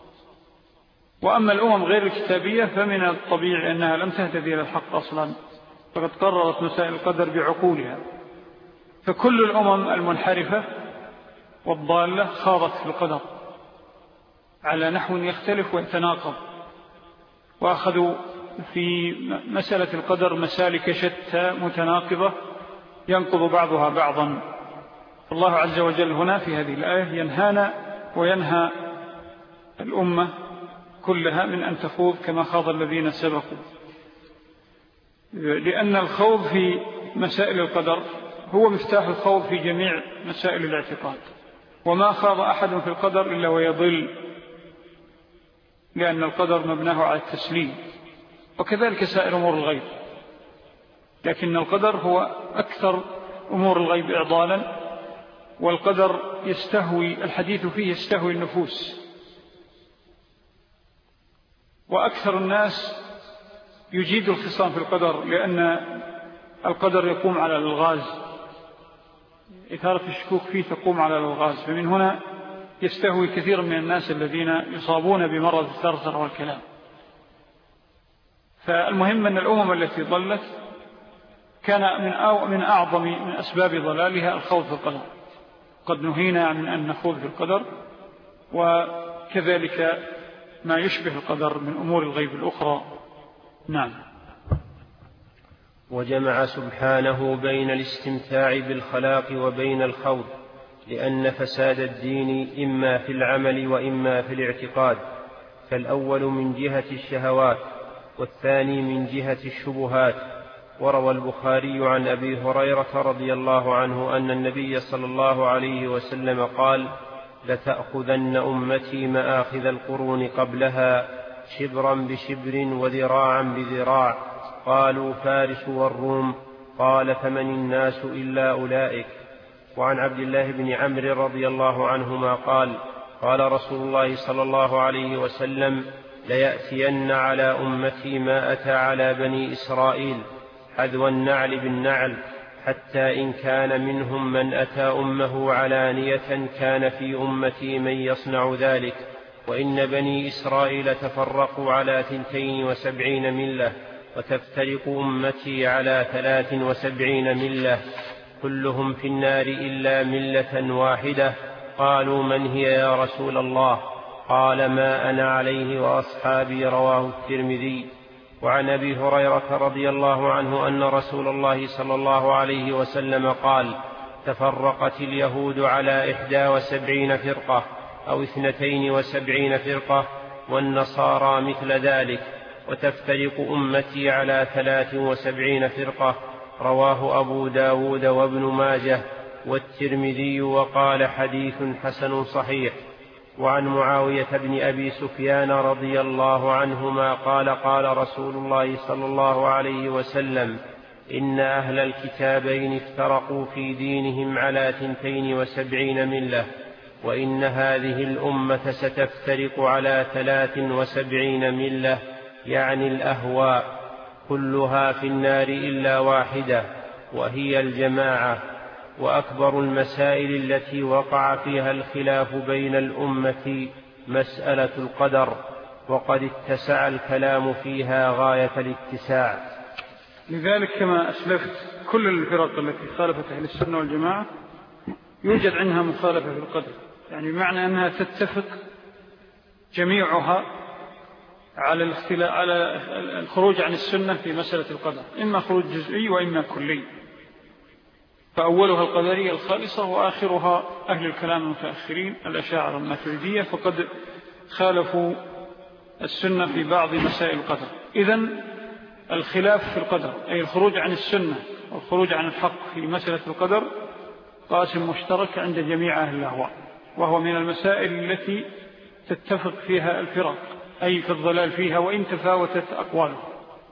وأما الأمم غير الكتابية فمن الطبيعي أنها لم تهتدي إلى الحق أصلا، فقد قررت مسائل القدر بعقولها. فكل الأمم المنحرفة والضالة خاضت في القدر على نحو يختلف ويتناقض، وأخذوا في مسألة القدر مسالك شتى متناقضة ينقض بعضها بعضا. الله عز وجل هنا في هذه الآية ينهانا وينهى الأمة كلها من أن تخوض كما خاض الذين سبقوا، لأن الخوض في مسائل القدر هو مفتاح الخوض في جميع مسائل الاعتقاد، وما خاض أحد في القدر إلا ويضل، لأن القدر مبناه على التسليم، وكذلك سائر أمور الغيب. لكن القدر هو أكثر أمور الغيب إعضالا، والقدر يستهوي الحديث فيه يستهوي النفوس، وأكثر الناس يجيد الخصام في القدر، لأن القدر يقوم على الألغاز، إثارة الشكوك فيه تقوم على الألغاز، فمن هنا يستهوي كثير من الناس الذين يصابون بمرض الثرثر والكلام. فالمهم أن الأمم التي ضلت كان من أعظم من أسباب ضلالها الخوض في القدر. قد نهينا من أن نخوض في القدر، وكذلك ما يشبه القدر من أمور الغيب الأخرى. نعم. وجمع سبحانه بين الاستمتاع بالخلاق وبين الخوض، لأن فساد الدين إما في العمل وإما في الاعتقاد، فالأول من جهة الشهوات والثاني من جهة الشبهات. وروى البخاري عن أبي هريرة رضي الله عنه أن النبي صلى الله عليه وسلم قال: لتأخذن أمتي مآخذ القرون قبلها، شبرا بشبر وذراعا بذراع. قالوا: فارس والروم. قال: فمن الناس إلا أولئك. وعن عبد الله بن عمرو رضي الله عنهما قال: قال رسول الله صلى الله عليه وسلم: ليأتين على أمتي ما أتى على بني إسرائيل، حذو النعل بالنعل، حتى إن كان منهم من أتى أمه علانية كان في أمتي من يصنع ذلك. وإن بني إسرائيل تفرقوا على 72 ملة، وتفترق أمتي على 73 ملة، كلهم في النار إلا ملة واحدة. قالوا: من هي يا رسول الله؟ قال: ما أنا عليه وأصحابي. رواه الترمذي. وعن أبي هريرة رضي الله عنه أن رسول الله صلى الله عليه وسلم قال: تفرقت اليهود على 71 فرقة أو 72 فرقة، والنصارى مثل ذلك، وتفترق أمتي على 73 فرقة. رواه أبو داود وابن ماجه والترمذي، وقال: حديث حسن صحيح. وعن معاوية بن أبي سفيان رضي الله عنهما قال: قال رسول الله صلى الله عليه وسلم: إن أهل الكتابين افترقوا في دينهم على 72 ملة، وإن هذه الأمة ستفترق على 73 ملة، يعني الأهواء، كلها في النار إلا واحدة، وهي الجماعة. وأكبر المسائل التي وقع فيها الخلاف بين الأمة مسألة القدر، وقد اتسع الكلام فيها غاية الاتساع. لذلك كما أسلفت كل الفرق التي خالفت أهل السنة والجماعة يوجد عنها مخالفة في القدر، يعني بمعنى أنها تتفق جميعها على الخروج عن السنة في مسألة القدر، إما خروج جزئي وإما كلي. فأولها القدرية الخالصة، وآخرها أهل الكلام المتأخرين الأشاعرة الماتريدية، فقد خالفوا السنة في بعض مسائل القدر. إذن الخلاف في القدر أي الخروج عن السنة والخروج عن الحق في مسألة القدر قاسم مشترك عند جميع أهل الأهواء، وهو من المسائل التي تتفق فيها الفرق، أي في الضلال فيها وإن تفاوتت أقوالها.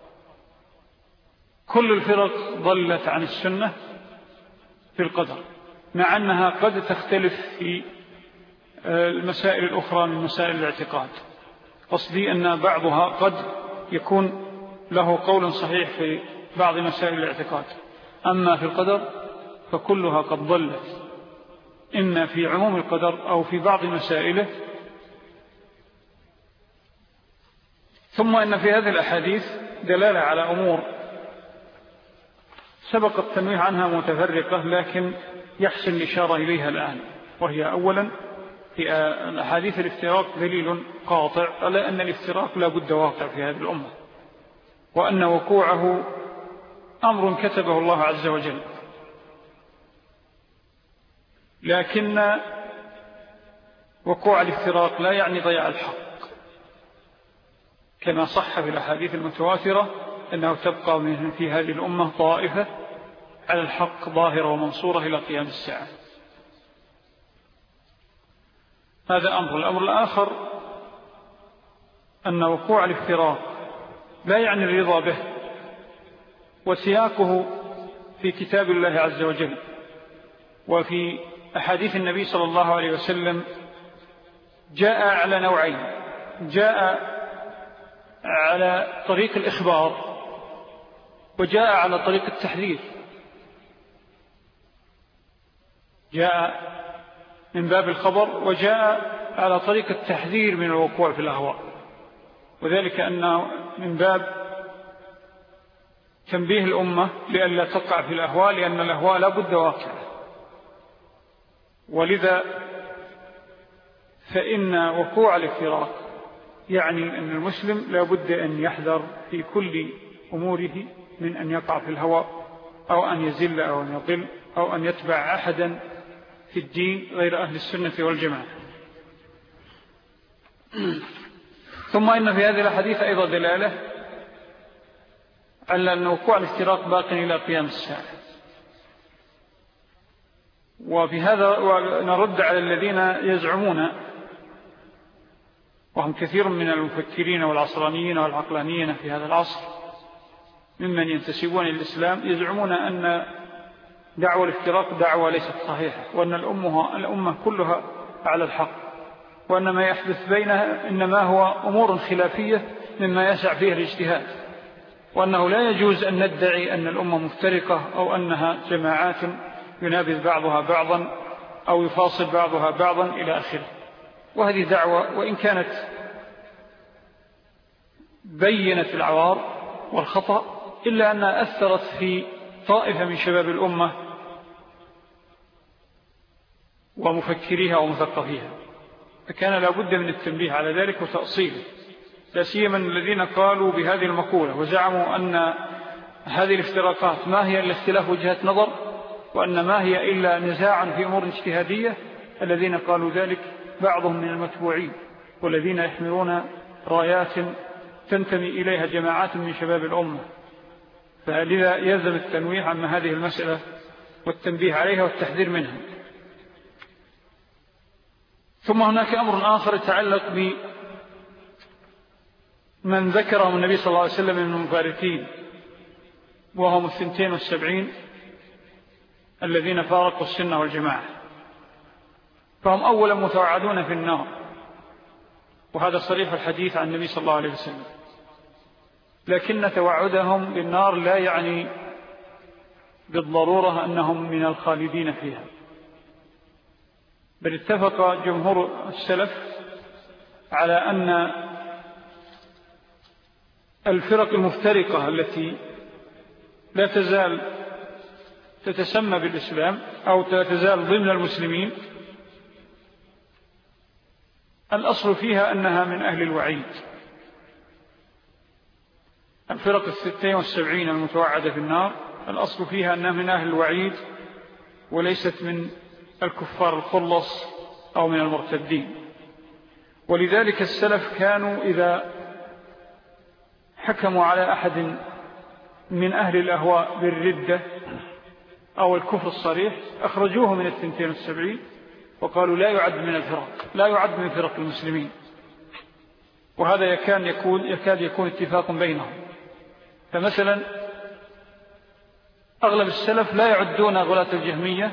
كل الفرق ضلت عن السنة في القدر، مع أنها قد تختلف في المسائل الأخرى من مسائل الاعتقاد. قصدي أن بعضها قد يكون له قول صحيح في بعض مسائل الاعتقاد، أما في القدر فكلها قد ضلت، إما في عموم القدر أو في بعض مسائله ثم إن في هذه الأحاديث دلالة على أمور سبق التنويه عنها متفرقة، لكن يحسن الإشارة إليها الآن. وهي أولا في الأحاديث الافتراق دليل قاطع على أن الافتراق لا بد واقع في هذه الأمة، وأن وقوعه أمر كتبه الله عز وجل، لكن وقوع الافتراق لا يعني ضياع الحق، كما صح في الأحاديث المتواترة أنه تبقى في هذه الأمة طائفة على الحق ظاهرة ومنصورة إلى قيام الساعة. هذا أمر. الأمر الآخر أن وقوع الافتراق لا يعني الرضا به، وسياقه في كتاب الله عز وجل وفي أحاديث النبي صلى الله عليه وسلم جاء على نوعين: جاء على طريق الإخبار وجاء على طريق التحذير. جاء من باب الخبر وجاء على طريق التحذير من الوقوع في الأهواء، وذلك أنه من باب تنبيه الأمة لئلا تقع في الأهواء، لأن الأهواء لا بد واقعة. ولذا فإن وقوع الافتراق يعني أن المسلم لا بد أن يحذر في كل أموره من أن يقع في الهوى أو أن يزل أو أن يضل أو أن يتبع أحدا في الدين غير أهل السنة والجماعة. ثم إن في هذه الحديث أيضا دلالة على أن وقوع الافتراق باق إلى قيام الساعة. وفي هذا نرد على الذين يزعمون، وهم كثير من المفكرين والعصرانيين والعقلانيين في هذا العصر ممن ينتسبون إلى الإسلام، يزعمون أن دعوة الافتراق دعوة ليست صحيحة، وأن الأمة كلها على الحق، وأن ما يحدث بينها إنما هو أمور خلافية مما يسع فيه الاجتهاد، وأنه لا يجوز أن ندعي أن الأمة مفترقة أو أنها جماعات ينابذ بعضها بعضا أو يفاصل بعضها بعضا إلى آخره. وهذه دعوة وإن كانت بينت العوار والخطأ، إلا أنها أثرت في طائفة من شباب الأمة ومفكريها ومثقفيها، فكان لا بد من التنبيه على ذلك وتأصيله، لا سيما الذين قالوا بهذه المقولة وزعموا أن هذه الافتراقات ما هي إلا اختلاف وجهات نظر، وأن ما هي إلا نزاع في أمور اجتهادية. الذين قالوا ذلك بعضهم من المتبوعين، والذين يحملون رايات تنتمي إليها جماعات من شباب الأمة. فلذا يلزم التنويه عن هذه المسألة والتنبيه عليها والتحذير منها. ثم هناك أمر آخر يتعلق بمن ذكرهم النبي صلى الله عليه وسلم من المفارقين، وهم 72 الذين فارقوا السنة والجماعة، فهم أولا متوعدون في النار، وهذا صريح الحديث عن النبي صلى الله عليه وسلم. لكن توعدهم بالنار لا يعني بالضرورة أنهم من الخالدين فيها، بل اتفق جمهور السلف على أن الفرق المفترقة التي لا تزال تتسمى بالإسلام أو تزال ضمن المسلمين الأصل فيها أنها من أهل الوعيد. الفرق 76 المتوعدة في النار الأصل فيها أنها من أهل الوعيد وليست من الكفار الخلص أو من المرتدين. ولذلك السلف كانوا إذا حكموا على أحد من أهل الأهواء بالردة أو الكفر الصريح أخرجوه من 72 وقالوا لا يعد من الفرق، لا يعد من فرق المسلمين. وهذا يكاد يكون اتفاق بينهم. فمثلا أغلب السلف لا يعدون غلاة الجهمية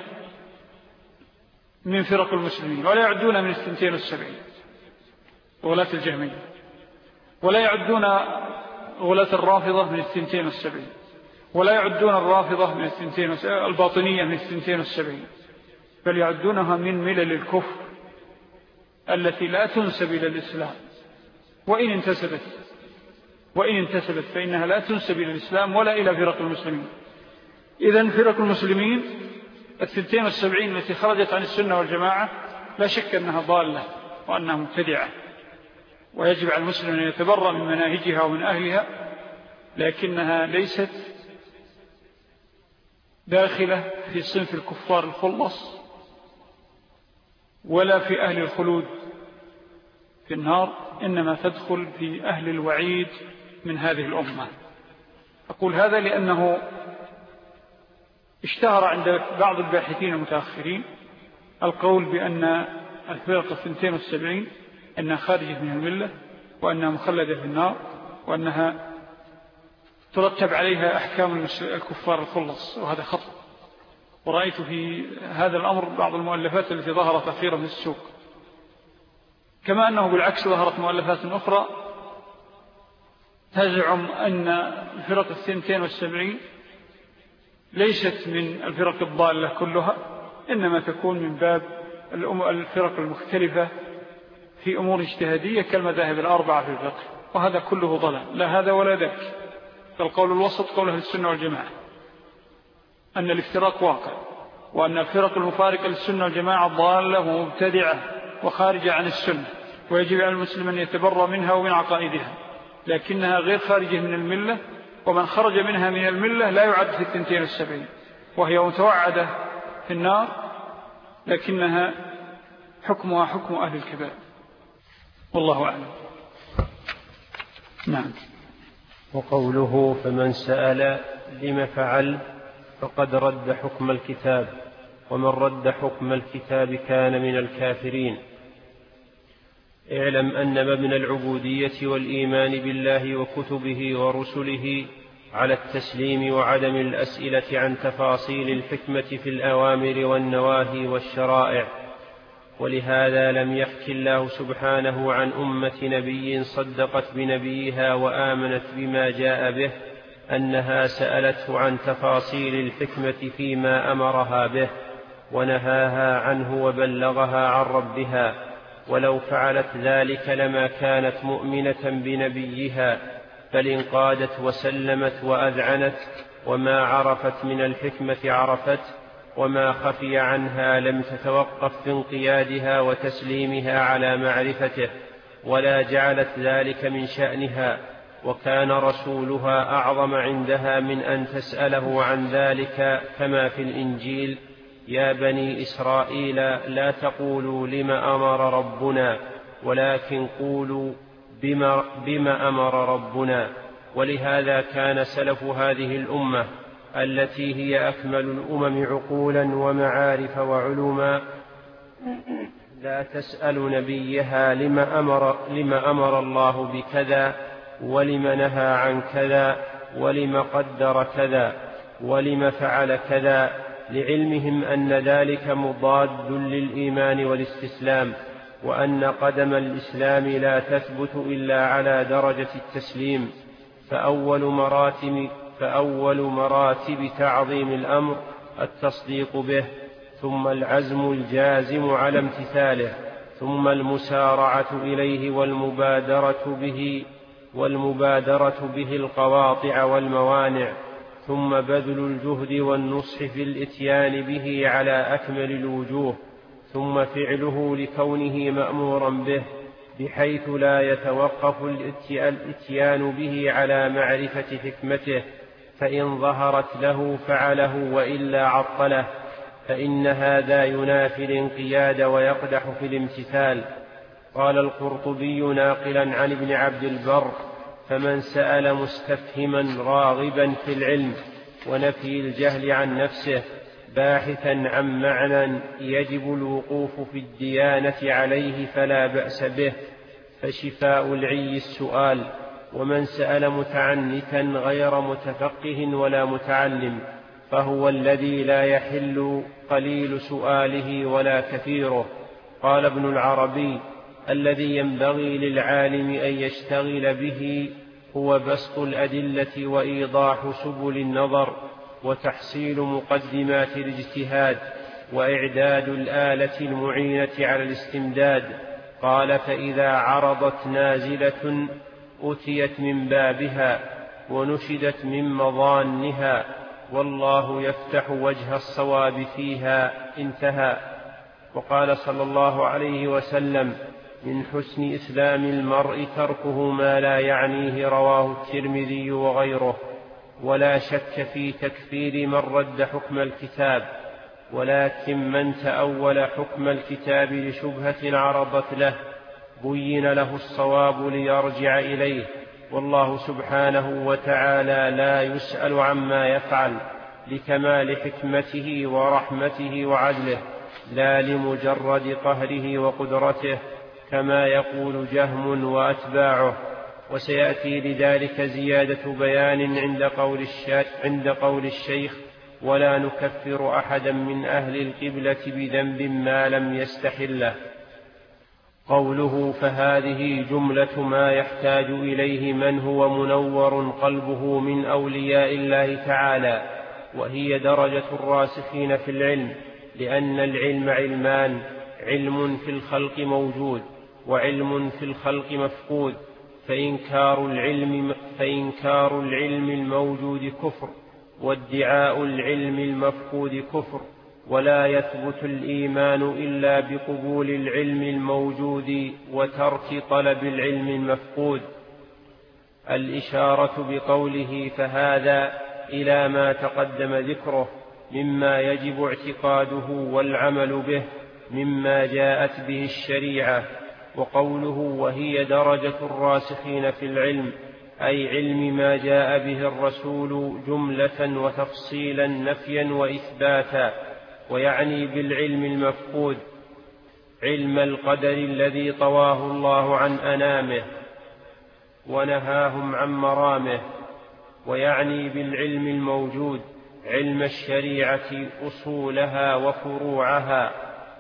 من فرق المسلمين، ولا يعدون من 72 غلاة الجهمية، ولا يعدون غلاة الرافضة من 72، ولا يعدون الرافضة من 72 الباطنية من 72، بل يعدونها من ملل الكفر التي لا تنسب إلى الإسلام وإن انتسبت، وإن انتسبت فإنها لا تنسب إلى الإسلام ولا إلى فرق المسلمين. إذن فرق المسلمين 72 التي خرجت عن السنة والجماعة لا شك أنها ضالة وأنها مبتدعة، ويجب على المسلم أن يتبرأ من مناهجها ومن أهلها، لكنها ليست داخلة في صنف الكفار الخلص ولا في أهل الخلود في النار، إنما تدخل في أهل الوعيد من هذه الأمة. أقول هذا لأنه اشتهر عند بعض الباحثين المتأخرين القول بأن الفرقة 72 أنها خارجة من الملة، وأنها مخلدة في النار، وأنها ترتب عليها أحكام الكفار الخلص، وهذا خطأ. ورأيت في هذا الأمر بعض المؤلفات التي ظهرت أخيرا في السوق، كما أنه بالعكس ظهرت مؤلفات أخرى تزعم أن الفرقة 72 ليست من الفرق الضالة كلها، إنما تكون من باب الفرق المختلفة في أمور اجتهادية كالمذاهب الأربعة في الفقه، وهذا كله ضلال، لا هذا ولا ذاك. فالقول الوسط قول أهل السنة والجماعة أن الافتراق واقع، وأن الفرق المفارقة للسنة والجماعة ضالة ومبتدعة وخارجة عن السنة، ويجب على المسلم أن يتبرأ منها ومن عقائدها، لكنها غير خارجة من الملة، ومن خرج منها من الملة لا يعد في 72، وهي متوعدة في النار، لكنها حكمها حكم أهل الكبائر، والله أعلم. نعم. وقوله فمن سأل لم فعل فقد رد حكم الكتاب، ومن رد حكم الكتاب كان من الكافرين. اعلم أن مبنى العبودية والإيمان بالله وكتبه ورسله على التسليم وعدم الأسئلة عن تفاصيل الحكمة في الأوامر والنواهي والشرائع. ولهذا لم يحكي الله سبحانه عن أمة نبي صدقت بنبيها وآمنت بما جاء به أنها سألته عن تفاصيل الحكمة فيما أمرها به ونهاها عنه وبلغها عن ربها، ولو فعلت ذلك لما كانت مؤمنة بنبيها، بل انقادت وسلمت وأذعنت، وما عرفت من الحكمة عرفت، وما خفي عنها لم تتوقف في انقيادها وتسليمها على معرفته، ولا جعلت ذلك من شأنها، وكان رسولها أعظم عندها من أن تسأله عن ذلك، كما في الإنجيل: يا بني إسرائيل لا تقولوا لم أمر ربنا، ولكن قولوا بما أمر ربنا. ولهذا كان سلف هذه الأمة التي هي أكمل الأمم عقولا ومعارف وعلوما لا تسأل نبيها لم أمر الله بكذا، ولم نهى عن كذا، ولم قدر كذا، ولم فعل كذا، لعلمهم أن ذلك مضاد للإيمان والاستسلام، وأن قدم الإسلام لا تثبت إلا على درجة التسليم. فأول مراتب تعظيم الأمر التصديق به، ثم العزم الجازم على امتثاله، ثم المسارعة إليه والمبادرة به القواطع والموانع، ثم بذل الجهد والنصح في الإتيان به على أكمل الوجوه، ثم فعله لكونه مأمورا به، بحيث لا يتوقف الإتيان به على معرفة حكمته، فإن ظهرت له فعله وإلا عطله، فإن هذا ينافي الانقياد ويقدح في الامتثال. قال القرطبي ناقلا عن ابن عبد البر: فمن سأل مستفهما راغبا في العلم ونفي الجهل عن نفسه، باحثا عن معنى يجب الوقوف في الديانة عليه، فلا بأس به، فشفاء العي السؤال. ومن سأل متعنتا غير متفقه ولا متعلم، فهو الذي لا يحل قليل سؤاله ولا كثيره. قال ابن العربي: الذي ينبغي للعالم أن يشتغل به هو بسط الأدلة وإيضاح سبل النظر، وتحصيل مقدمات الاجتهاد، وإعداد الآلة المعينة على الاستمداد. قال: فإذا عرضت نازلة أتيت من بابها ونشدت من مظانها، والله يفتح وجه الصواب فيها. انتهى. وقال صلى الله عليه وسلم: من حسن إسلام المرء تركه ما لا يعنيه، رواه الترمذي وغيره. ولا شك في تكفير من رد حكم الكتاب، ولكن من تأول حكم الكتاب لشبهة عرضت له بين له الصواب ليرجع إليه، والله سبحانه وتعالى لا يسأل عما يفعل لكمال حكمته ورحمته وعدله، لا لمجرد قهره وقدرته كما يقول جهم وأتباعه. وسيأتي لذلك زيادة بيان عند قول الشيخ: ولا نكفر أحدا من أهل القبلة بذنب ما لم يستحله. قوله: فهذه جملة ما يحتاج إليه من هو منور قلبه من أولياء الله تعالى، وهي درجة الراسخين في العلم، لأن العلم علمان: علم في الخلق موجود، وعلم في الخلق مفقود، فإنكار العلم الموجود كفر، وادعاء العلم المفقود كفر، ولا يثبت الإيمان إلا بقبول العلم الموجود وترك طلب العلم المفقود. الإشارة بقوله فهذا إلى ما تقدم ذكره مما يجب اعتقاده والعمل به مما جاءت به الشريعة. وقوله وهي درجة الراسخين في العلم أي علم ما جاء به الرسول جملة وتفصيلا نفيا وإثباتا، ويعني بالعلم المفقود علم القدر الذي طواه الله عن أنامه ونهاهم عن مرامه، ويعني بالعلم الموجود علم الشريعة أصولها وفروعها.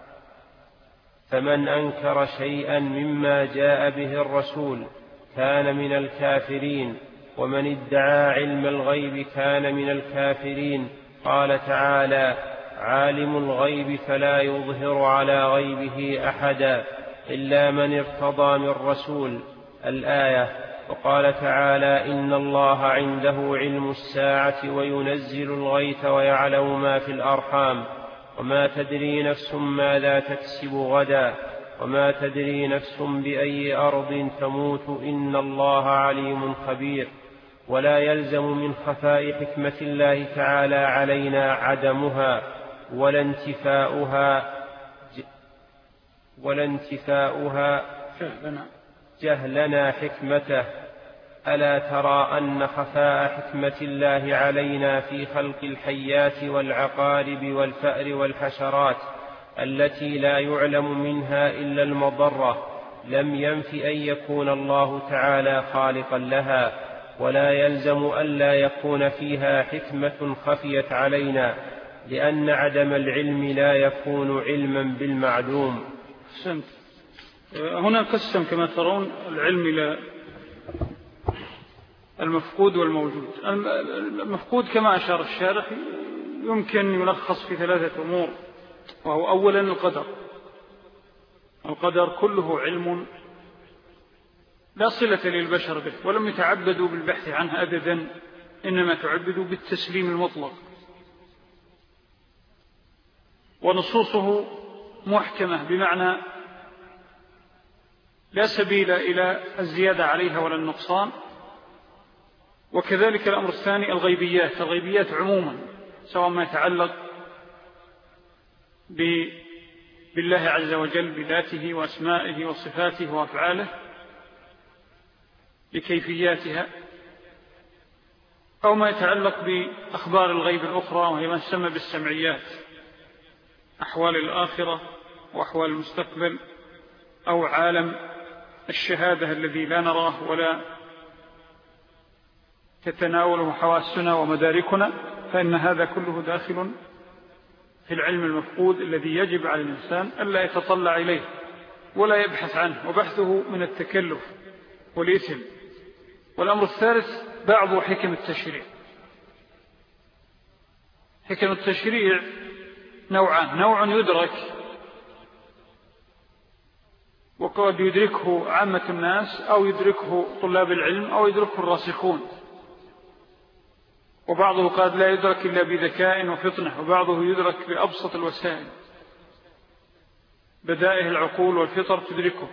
فمن أنكر شيئا مما جاء به الرسول كان من الكافرين، ومن ادعى علم الغيب كان من الكافرين. قال تعالى: عالم الغيب فلا يظهر على غيبه أحدا إلا من ارتضى من رسول. الآية. وقال تعالى: إن الله عنده علم الساعة وينزل الغيث ويعلم ما في الأرحام وما تدري نفس ماذا تكسب غدا وما تدري نفس بأي أرض تموت إن الله عليم خبير. ولا يلزم من خفاء حكمة الله تعالى علينا عدمها ولا انتفاؤها جهلنا حكمته. ألا ترى أن خفاء حكمة الله علينا في خلق الحيات والعقارب والفأر والحشرات التي لا يعلم منها إلا المضرة لم ينف أن يكون الله تعالى خالقا لها، ولا يلزم ألا يكون فيها حكمة خفيت علينا، لأن عدم العلم لا يكون علما بالمعدوم. هنا قسم كما ترون العلم إلى المفقود والموجود. المفقود كما أشار الشارح يمكن يلخص في 3 أمور، وهو أولا القدر كله علم لا صلة للبشر به، ولم يتعبدوا بالبحث عنه أبدا، إنما تعبدوا بالتسليم المطلق، ونصوصه محكمة بمعنى لا سبيل إلى الزيادة عليها ولا النقصان. وكذلك الأمر الثاني الغيبيات عموما، سواء ما يتعلق بالله عز وجل بذاته وأسمائه وصفاته وأفعاله بكيفياتها، أو ما يتعلق بأخبار الغيب الأخرى وهي ما تسمى بالسمعيات، أحوال الآخرة وأحوال المستقبل، أو عالم الشهادة الذي لا نراه ولا تتناوله حواسنا ومداركنا، فإن هذا كله داخل في العلم المفقود الذي يجب على الإنسان ألا يتطلع إليه ولا يبحث عنه، وبحثه من التكلف والإثم. والأمر الثالث بعض حكم التشريع. حكم التشريع نوعان: نوع يدرك وقد يدركه عامة الناس أو يدركه طلاب العلم أو يدركه الراسخون، وبعضه قد لا يدرك إلا بذكاء وفطنة، وبعضه يدرك بأبسط الوسائل، بدائه العقول والفطر تدركه.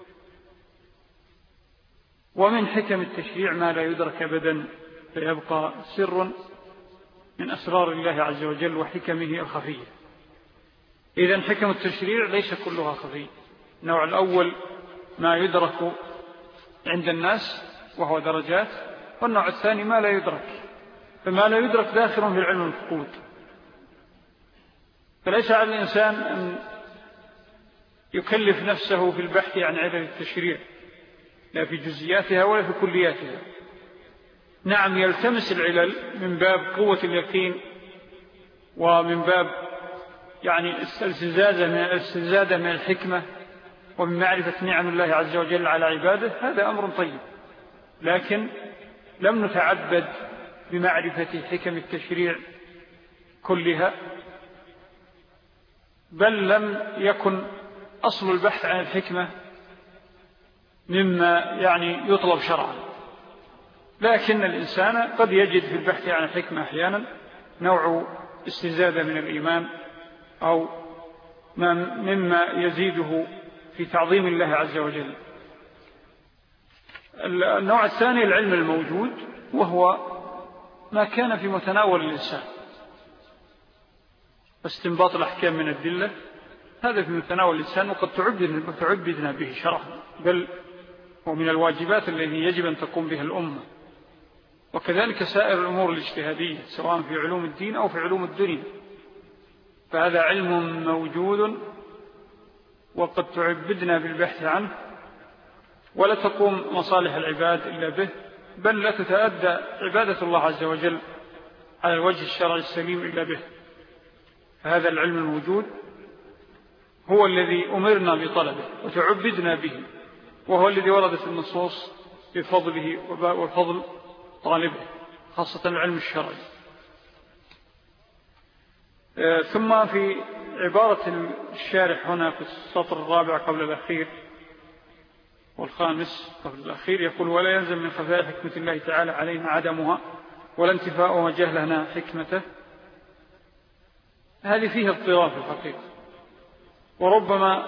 ومن حكم التشريع ما لا يدرك أبدا، فيبقى سر من أسرار الله عز وجل وحكمه الخفية. إذن حكم التشريع ليس كلها خفية. النوع الأول ما يدرك عند الناس وهو درجات، والنوع الثاني ما لا يدرك، فما لا يدرك داخل في العلم المفقود. فليس على الإنسان أن يكلف نفسه في البحث عن علل التشريع، لا في جزئياتها ولا في كلياتها. نعم يلتمس العلل من باب قوة اليقين ومن باب يعني الاستزادة من الحكمة ومن معرفة نعم الله عز وجل على عباده، هذا أمر طيب، لكن لم نتعبد بمعرفة حكم التشريع كلها، بل لم يكن أصل البحث عن الحكمة مما يعني يطلب شرعا. لكن الإنسان قد يجد في البحث عن الحكمة أحيانا نوع استزادة من الإيمان أو مما يزيده في تعظيم الله عز وجل. النوع الثاني العلم الموجود، وهو ما كان في متناول الإنسان، استنباط الأحكام من الدلة، هذا في متناول الإنسان وقد تعبدنا به شرعا، بل ومن الواجبات التي يجب أن تقوم بها الأمة. وكذلك سائر الأمور الاجتهادية سواء في علوم الدين أو في علوم الدنيا، فهذا علم موجود وقد تعبدنا بالبحث عنه، ولا تقوم مصالح العباد إلا به، بل لا تتأدى عبادة الله عز وجل على الوجه الشرعي السليم إلا به. فهذا العلم الموجود هو الذي أمرنا بطلبه وتعبدنا به، وهو الذي وردت النصوص بفضله وفضل طالبه، خاصة العلم الشرعي. ثم في عبارة الشارح هنا في السطر الرابع قبل الأخير والخامس قبل الأخير يقول: ولا يلزم من خفاء حكمة الله تعالى علينا عدمها ولا انتفاء وجهلنا حكمته. هذه فيها اضطراب في الحقيقة، وربما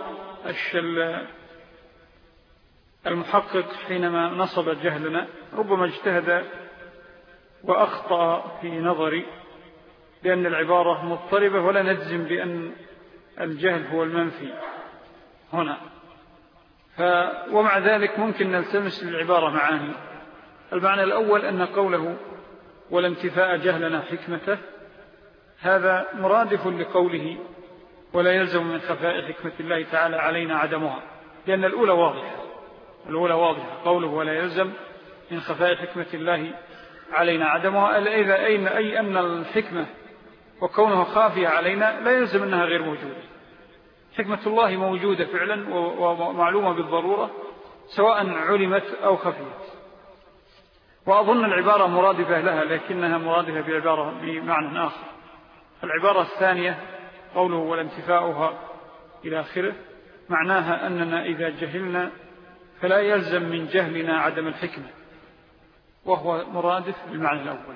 المحقق حينما نصب جهلنا ربما اجتهد وأخطأ في نظري، لأن العبارة مضطربة ولا نجزم بأن الجهل هو المنفي هنا. ومع ذلك ممكن نلتمس للعبارة معاني. المعنى الأول أن قوله ولا انتفاء جهلنا حكمته هذا مرادف لقوله ولا يلزم من خفاء حكمة الله تعالى علينا عدمها، لأن الأولى واضحة قوله ولا يلزم من خفاء حكمة الله علينا عدمها، أي أن الحكمة وكونها خافية علينا لا يلزم أنها غير موجودة. حكمة الله موجودة فعلا ومعلومة بالضرورة سواء علمت أو خفيت. وأظن العبارة مرادفة لها، لكنها مرادفة بعبارة بمعنى آخر. العبارة الثانية قوله ولا انتفاؤها إلى آخره معناها أننا إذا جهلنا فلا يلزم من جهلنا عدم الحكمة، وهو مرادف بالمعنى الأول.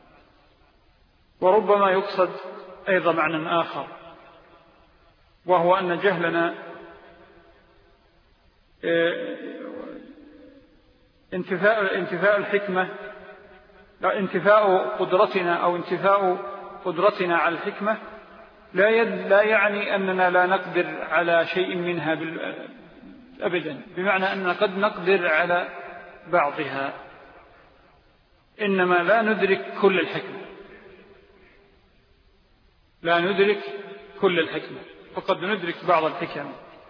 وربما يقصد أيضا معنى آخر، وهو أن جهلنا انتفاء الحكمة، انتفاء قدرتنا أو انتفاء قدرتنا على الحكمة لا يعني أننا لا نقدر على شيء منها أبدا، بمعنى أننا قد نقدر على بعضها، إنما لا ندرك كل الحكمة، لا ندرك كل الحكمة، فقد ندرك بعض الحكم.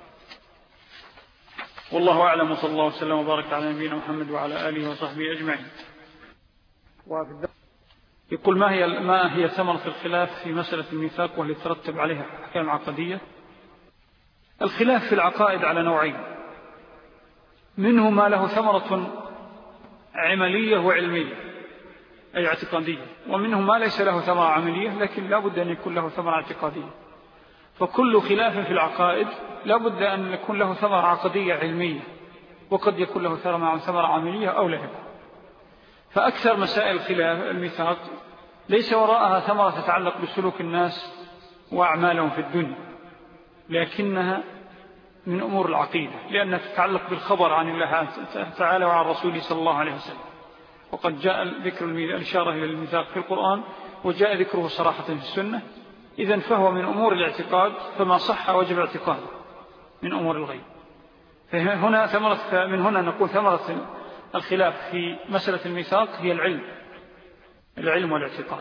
والله أعلم، وصلى الله وسلم وبارك على نبينا محمد وعلى آله وصحبه أجمعين. يقول ما هي ثمرة الخلاف في مسألة الميثاق والتي ترتب عليها أحكام عقدية؟ الخلاف في العقائد على نوعين، منه ما له ثمرة عملية وعلمية أي اعتقادية، ومنه ما ليس له ثمرة عملية لكن لا بد أن يكون له ثمرة اعتقادية. فكل خلاف في العقائد لا بد أن يكون له ثمرة عقدية علمية، وقد يكون له ثمرة عملية أو لا يكون. فأكثر مسائل خلاف الميثاق ليس وراءها ثمرة تتعلق بسلوك الناس وأعمالهم في الدنيا، لكنها من أمور العقيدة، لأنها تتعلق بالخبر عن الله تعالى وعن رسوله صلى الله عليه وسلم. وقد جاء ذكر الإشارة إلى الميثاق في القرآن، وجاء ذكره صراحة في السنة. إذن فهو من أمور الاعتقاد، فما صح وجب اعتقاد من أمور الغيب. من هنا نقول ثمرة الخلاف في مسألة الميثاق هي العلم والاعتقاد.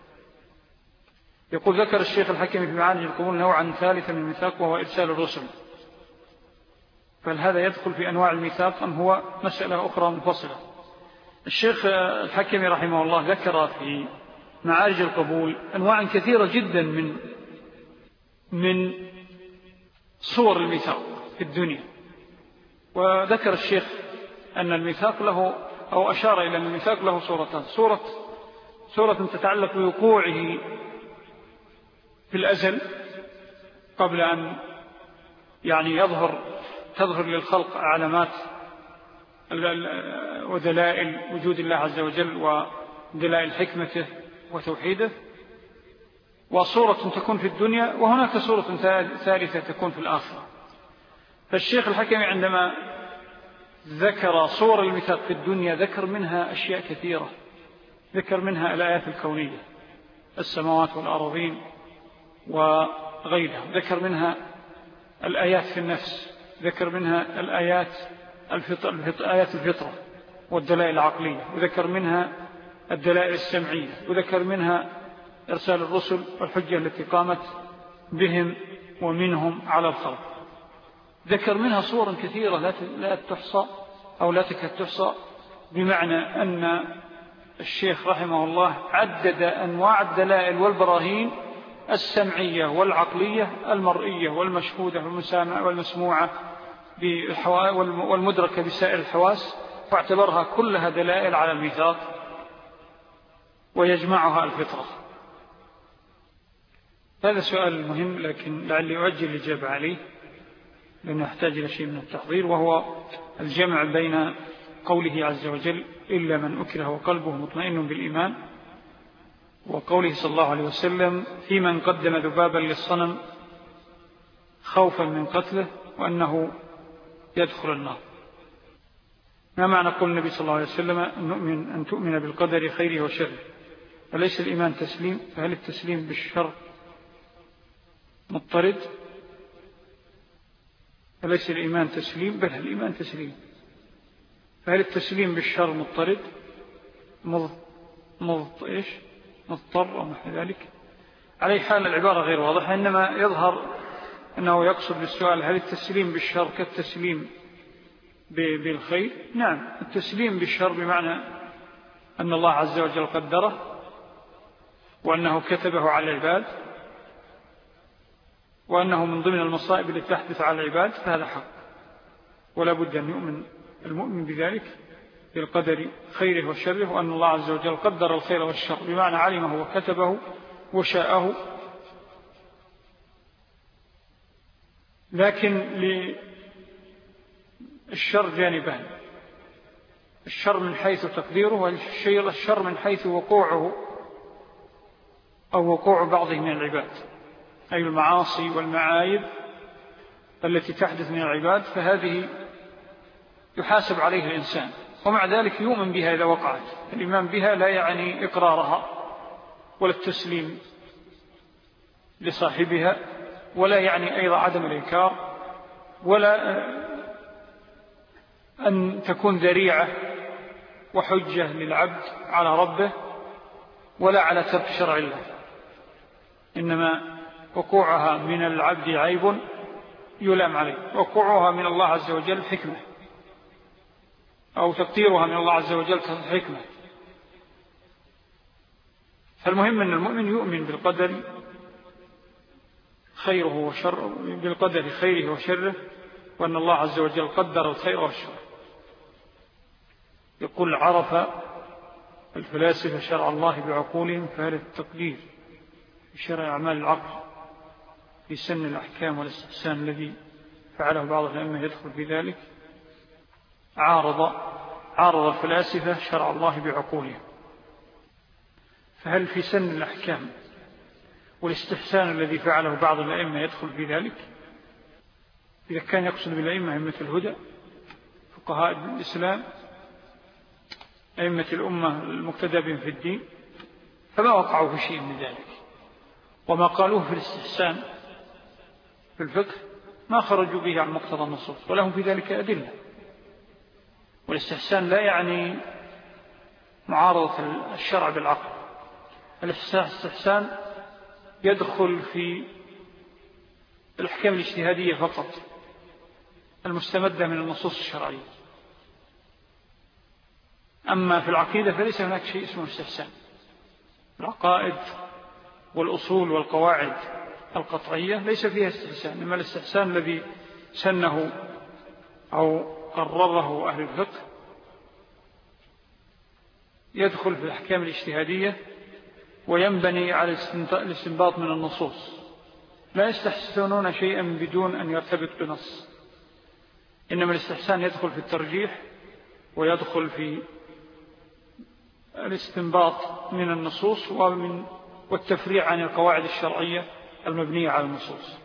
يقول ذكر الشيخ الحكيم في معاني القبول نوعا ثالثا من الميثاق وهو إرسال الرسل، فهل هذا يدخل في أنواع الميثاق أم هو مسألة أخرى منفصلة؟ الشيخ الحكيم رحمه الله ذكر في معارج القبول أنواع كثيرة جدا من صور الميثاق في الدنيا. وذكر الشيخ أن الميثاق له، أو أشار إلى أن الميثاق له صورتان: صورة تتعلق بوقوعه في الأزل قبل أن تظهر للخلق علامات ودلائل وجود الله عز وجل ودلائل حكمته وتوحيده، وصورة تكون في الدنيا، وهناك صورة ثالثة تكون في الآخرة. فالشيخ الحكيم عندما ذكر صور الميثاق في الدنيا ذكر منها أشياء كثيرة، ذكر منها الآيات الكونية، السماوات والأرضين وغيرها، ذكر منها الآيات في النفس، ذكر منها آيات الفطرة والدلائل العقلية، وذكر منها الدلائل السمعية، وذكر منها إرسال الرسل والحجة التي قامت بهم ومنهم على الخلق. ذكر منها صورا كثيرة لا تحصى أو لا تكاد تحصى، بمعنى أن الشيخ رحمه الله عدد أنواع الدلائل والبراهين السمعية والعقلية المرئية والمشهودة والمسموعة والمدركة بسائر الحواس، واعتبرها كلها دلائل على الميثاق ويجمعها الفطرة. هذا سؤال مهم، لكن لعلي أؤجل الإجابة عليه لأنه يحتاج إلى شيء من التحضير، وهو الجمع بين قوله عز وجل إلا من أكره وقلبه مطمئن بالإيمان، وقوله صلى الله عليه وسلم في من قدم ذبابا للصنم خوفا من قتله وأنه يدخل النار. ما معنى قول النبي صلى الله عليه وسلم أن تؤمن بالقدر خيره وشره؟ وليس الإيمان تسليم، فهل التسليم بالشر مضطرد؟ وليس الإيمان تسليم، بل الإيمان تسليم، فهل التسليم بالشر مضطرد مضطر أو نحو ذلك؟ على حال العبارة غير واضحة، إنما يظهر أنه يقصد بالسؤال هل التسليم بالشر كالتسليم بالخير؟ نعم، التسليم بالشر بمعنى أن الله عز وجل قدره وأنه كتبه على العباد وأنه من ضمن المصائب التي تحدث على العباد، فهذا حق، ولا بد أن يؤمن المؤمن بذلك بالقدر خيره وشره، وأن الله عز وجل قدر الخير والشر بمعنى علمه وكتبه وشاءه. لكن للشر جانبان: الشر من حيث تقديره، والشر من حيث وقوعه أو وقوع بعضه من العباد، أي المعاصي والمعايب التي تحدث من العباد، فهذه يحاسب عليها الإنسان، ومع ذلك يؤمن بها إذا وقعت. الإيمان بها لا يعني إقرارها ولا التسليم لصاحبها، ولا يعني أيضا عدم الإنكار، ولا أن تكون ذريعة وحجة للعبد على ربه، ولا على ترك شرع الله. إنما وقوعها من العبد عيب يلام عليه، وقوعها من الله عز وجل حكمة، أو تقديرها من الله عز وجل حكمة. فالمهم أن المؤمن يؤمن بالقدر خيره وشره، بالقدر خيره وشره، وأن الله عز وجل قدر الخير والشر. يقول عرف الفلاسفة شرع الله بعقولهم، فهل التقدير بشرع أعمال العقل في سن الأحكام والاستحسان الذي فعله بعض الأئمة يدخل في ذلك، عارض الفلاسفة شرع الله بعقولهم. فهل في سن الأحكام والاستحسان الذي فعله بعض الأئمة يدخل في ذلك؟ إذا كان يقصد بالأئمة أئمة الهدى فقهاء الإسلام أئمة الأمة المقتدى بهم في الدين، فما وقعوا في شيء من ذلك، وما قالوه في الاستحسان في الفقه ما خرجوا به عن مقتضى النصوص، ولهم في ذلك أدلة. والاستحسان لا يعني معارضة الشرع بالعقل، الاستحسان يدخل في الأحكام الاجتهادية فقط المستمدة من النصوص الشرعية. أما في العقيدة فليس هناك شيء اسمه استحسان. العقائد والأصول والقواعد القطعية ليس فيها استحسان، إما الاستحسان الذي سنه أو قرره أهل الفقه يدخل في الأحكام الاجتهادية وينبني على الاستنباط من النصوص، لا يستحسنون شيئا بدون أن يرتبط بنص. إنما الاستحسان يدخل في الترجيح ويدخل في الاستنباط من النصوص والتفريع عن القواعد الشرعية المبنية على النصوص.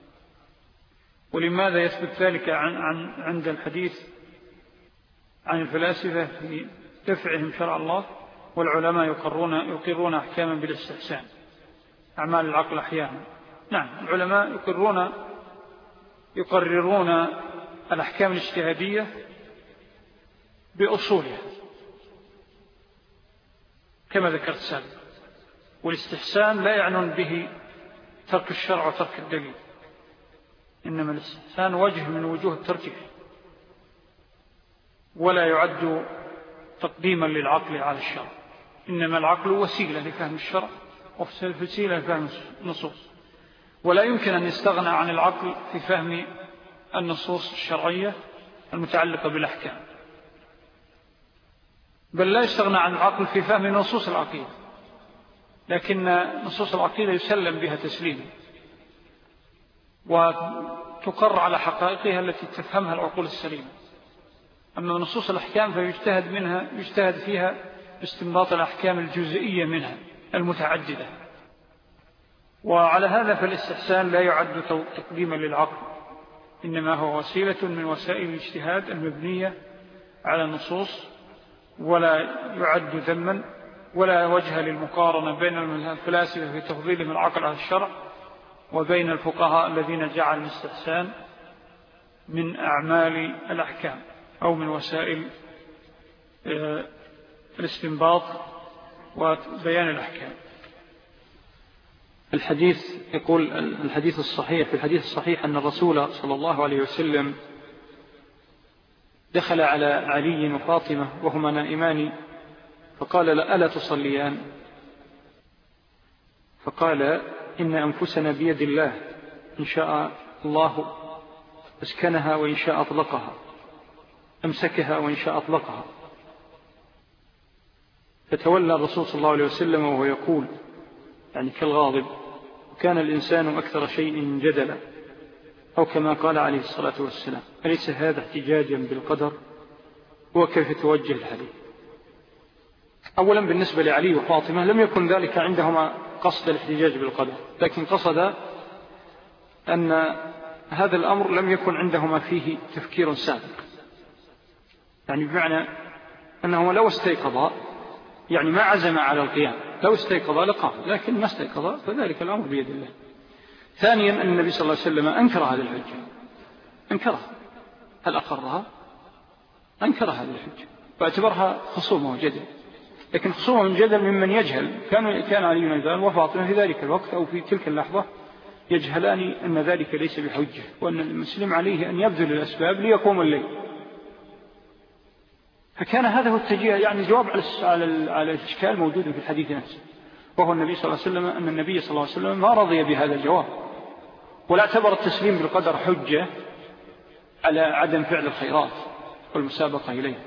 ولماذا يثبت ذلك عند الحديث عن الفلاسفة في دفعهم شرع الله، والعلماء يقرون أحكاما بالاستحسان أعمال العقل أحيانا؟ نعم، العلماء يقررون الأحكام الاجتهادية بأصولها كما ذكرت سابقا. والاستحسان لا يعنون به ترك الشرع وترك الدليل، إنما الاستحسان وجه من وجوه الترجيح، ولا يعد تقديما للعقل على الشرع، إنما العقل وسيلة لفهم الشرع ووسيلة لفهم النصوص، ولا يمكن أن يستغنى عن العقل في فهم النصوص الشرعية المتعلقة بالأحكام، بل لا يستغنى عن العقل في فهم نصوص العقيدة، لكن نصوص العقيدة يسلم بها تسليما وتقر على حقائقها التي تفهمها العقول السليمة. أما نصوص الأحكام فيجتهد فيها باستنباط الأحكام الجزئية منها المتعددة. وعلى هذا فالاستحسان لا يعد تقديما للعقل، إنما هو وسيلة من وسائل الاجتهاد المبنية على النصوص، ولا يعد ذما، ولا وجه للمقارنة بين الفلاسفة في تفضيلهم العقل على الشرع وبين الفقهاء الذين جعلوا الاستحسان من أعمال الأحكام أو من وسائل الاستنباط وبيان الأحكام. الحديث يقول الحديث الصحيح، في الحديث الصحيح أن الرسول صلى الله عليه وسلم دخل على علي وفاطمة وهما نائمان فقال ألا تصليان؟ فقال إن أنفسنا بيد الله، إن شاء الله أسكنها وإن شاء أطلقها، أمسكها وإن شاء أطلقها. فتولى الرسول صلى الله عليه وسلم وهو يقول يعني كالغاضب: وكان الإنسان أكثر شيء جدلا، أو كما قال عليه الصلاة والسلام: أليس هذا احتجاجا بالقدر؟ وكيف توجه الحديث؟ أولا بالنسبة لعلي وفاطمة لم يكن ذلك عندهما قصد الاحتجاج بالقدر، لكن قصد أن هذا الأمر لم يكن عندهما فيه تفكير سابق، يعني بمعنى أنهما لو استيقظا، يعني ما عزم على القيام، لو استيقظا لقام، لكن ما استيقظا فذلك الأمر بيد الله. ثانيا أن النبي صلى الله عليه وسلم أنكر هذه الحجة، أنكرها، هل أقرها؟ أنكر هذه الحجة واعتبرها خصومة وجدل، لكن خصومة من جدل ممن يجهل. كان علي بن أبي طالب وفاطمة في ذلك الوقت أو في تلك اللحظة يجهلان أن ذلك ليس بحجة، وأن المسلم عليه أن يبذل الأسباب ليقوم الليل. فكان هذا هو التجيه، يعني جواب على الإشكال موجود في الحديث نفسه، وهو النبي صلى الله عليه وسلم أن النبي صلى الله عليه وسلم ما رضي بهذا الجواب، ولا اعتبر التسليم بالقدر حجة على عدم فعل الخيرات والمسابقة إليه.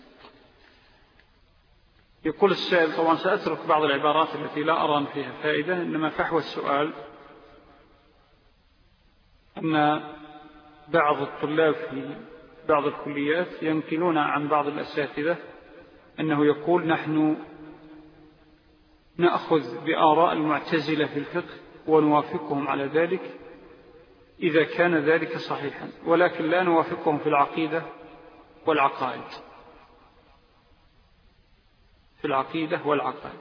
يقول السائل، طبعا سأترك بعض العبارات التي لا أرى فيها فائدة، إنما فحوى السؤال: أن بعض الطلاب في بعض الكليات ينقلون عن بعض الأساتذة أنه يقول نحن نأخذ بآراء المعتزلة في الفقه ونوافقهم على ذلك إذا كان ذلك صحيحا، ولكن لا نوافقهم في العقيدة والعقائد، في العقيدة والعقائد.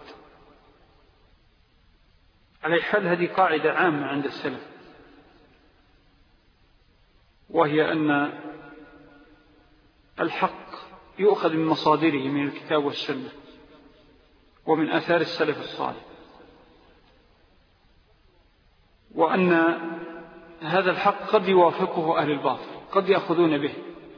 على حال هذه قاعدة عامة عند السلف، وهي أن الحق يؤخذ من مصادره من الكتاب والسنة ومن آثار السلف الصالح، وأن هذا الحق قد يوافقه أهل الباطل، قد يأخذون به،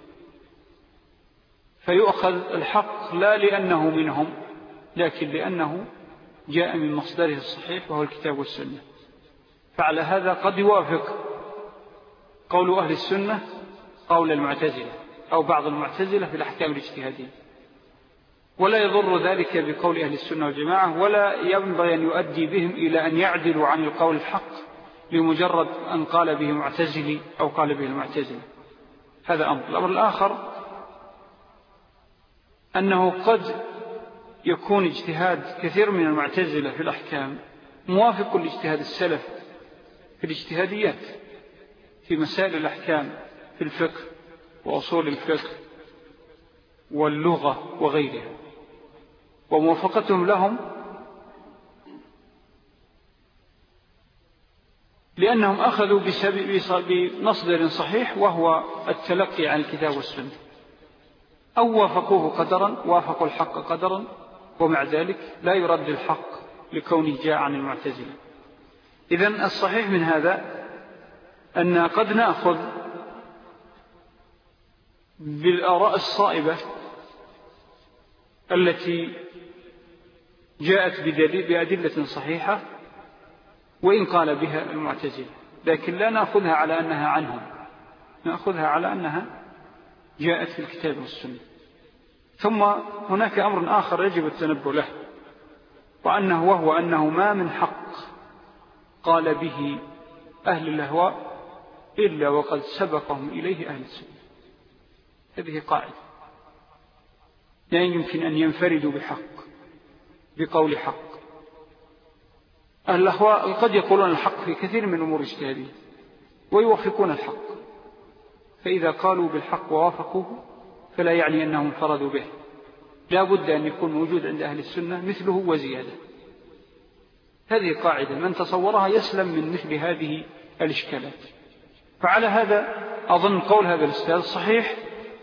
فيؤخذ الحق لا لأنه منهم، لكن لأنه جاء من مصدره الصحيح وهو الكتاب والسنة. فعلى هذا قد يوافق قول أهل السنة قول المعتزلة أو بعض المعتزلة في الأحكام الاجتهادية، ولا يضر ذلك بقول أهل السنة والجماعة، ولا ينبغي أن يؤدي بهم إلى أن يعدلوا عن القول الحق لمجرد أن قال به معتزلي أو قال به المعتزلة. هذا أمر. الأمر الآخر أنه قد يكون اجتهاد كثير من المعتزلة في الأحكام موافق لاجتهاد السلف في الاجتهاديات في مسائل الأحكام في الفقه وأصول الفقه واللغة وغيرها، وموافقتهم لهم لأنهم أخذوا بمصدر صحيح وهو التلقي عن الكتاب والسنة، أو وافقوه قدرا، وافقوا الحق قدرا، ومع ذلك لا يرد الحق لكونه جاء عن المعتزلة. إذن الصحيح من هذا أن قد نأخذ بالآراء الصائبة التي جاءت بأدلة صحيحة وإن قال بها المعتزلة، لكن لا نأخذها على أنها عنهم، نأخذها على أنها جاءت في الكتاب والسنة. ثم هناك أمر آخر يجب التنبه له، وهو أنه ما من حق قال به أهل الأهواء إلا وقد سبقهم إليه أهل السنة. هذه قاعدة، لا يمكن أن ينفردوا بقول حق. أهل الأهواء قد يقولون الحق في كثير من أمور اجتهادية ويوافقون الحق، فإذا قالوا بالحق ووافقوه فلا يعني أنهم انفردوا به، لا بد أن يكون موجود عند أهل السنة مثله وزيادة. هذه قاعدة من تصورها يسلم من مثل هذه الإشكالات. فعلى هذا أظن قول هذا الأستاذ صحيح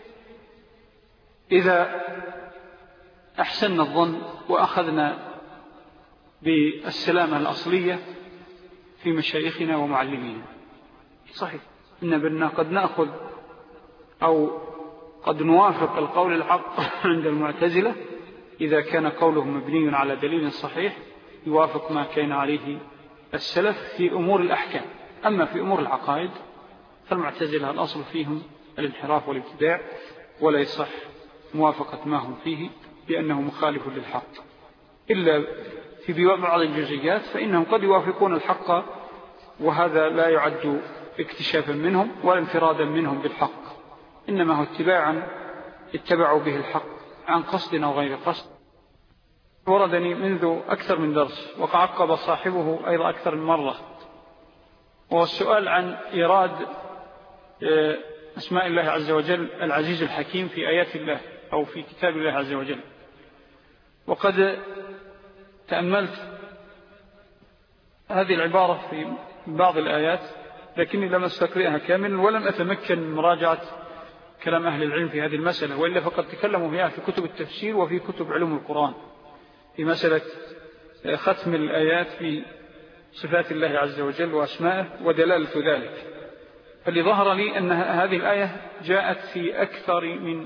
إذا أحسننا الظن وأخذنا بالسلامة الأصلية في مشايخنا ومعلمين. صحيح إن قد نأخذ أو قد نوافق القول الحق عند المعتزلة إذا كان قوله مبني على دليل صحيح يوافق ما كان عليه السلف في أمور الأحكام. أما في أمور العقائد فالمعتزلة الأصل فيهم الانحراف والابتداع، ولا يصح موافقة ما هم فيه لأنه مخالف للحق، إلا في بعض الجزئيات فإنهم قد يوافقون الحق، وهذا لا يعد اكتشافا منهم ولا انفرادا منهم بالحق، إنما هو اتبعوا به الحق عن قصد أو غير قصد. وردني منذ أكثر من درس وعقب صاحبه أيضا أكثر من مرة، والسؤال عن إيراد أسماء الله عز وجل العزيز الحكيم في آيات الله أو في كتاب الله عز وجل. وقد تأملت هذه العبارة في بعض الآيات لكني لم أستقرئها كاملا ولم أتمكن من مراجعة كلام أهل العلم في هذه المسألة، وإلا فقد تكلموا فيها في كتب التفسير وفي كتب علوم القرآن في مسألة ختم الآيات في صفات الله عز وجل وأسمائه ودلالة ذلك. فاللي ظهر لي أن هذه الآية جاءت في أكثر من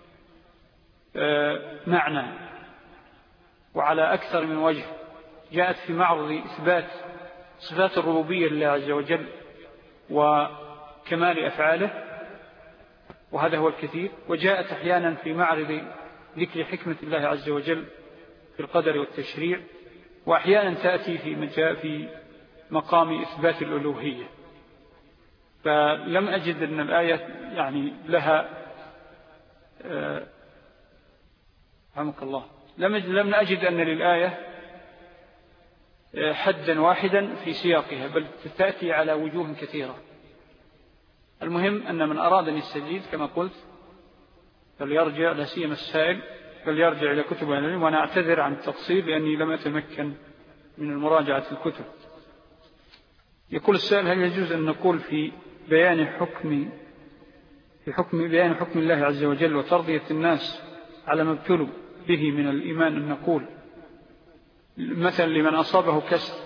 معنى وعلى أكثر من وجه، جاءت في معرض إثبات صفات الربوبية لله عز وجل وكمال أفعاله، وهذا هو الكثير، وجاءت أحيانا في معرض ذكر حكمة الله عز وجل في القدر والتشريع، وأحيانا تأتي في مقام إثبات الألوهية. فلم أجد أن الآية يعني لها رحمك الله لم أجد أن للآية حدا واحدا في سياقها، بل تأتي على وجوه كثيرة. المهم أن من أراد أن يستجيد كما قلت فليرجع، لا سيما السائل، فليرجع إلى كتب أهل العلم. وأنا أعتذر عن التفصيل لأني لم أتمكن من المراجعة الكتب. يقول السائل: هل يجوز أن نقول في بيان حكم الله عز وجل وترضية الناس على ما ابتلوا به من الإيمان، أن نقول مثلا لمن أصابه كسر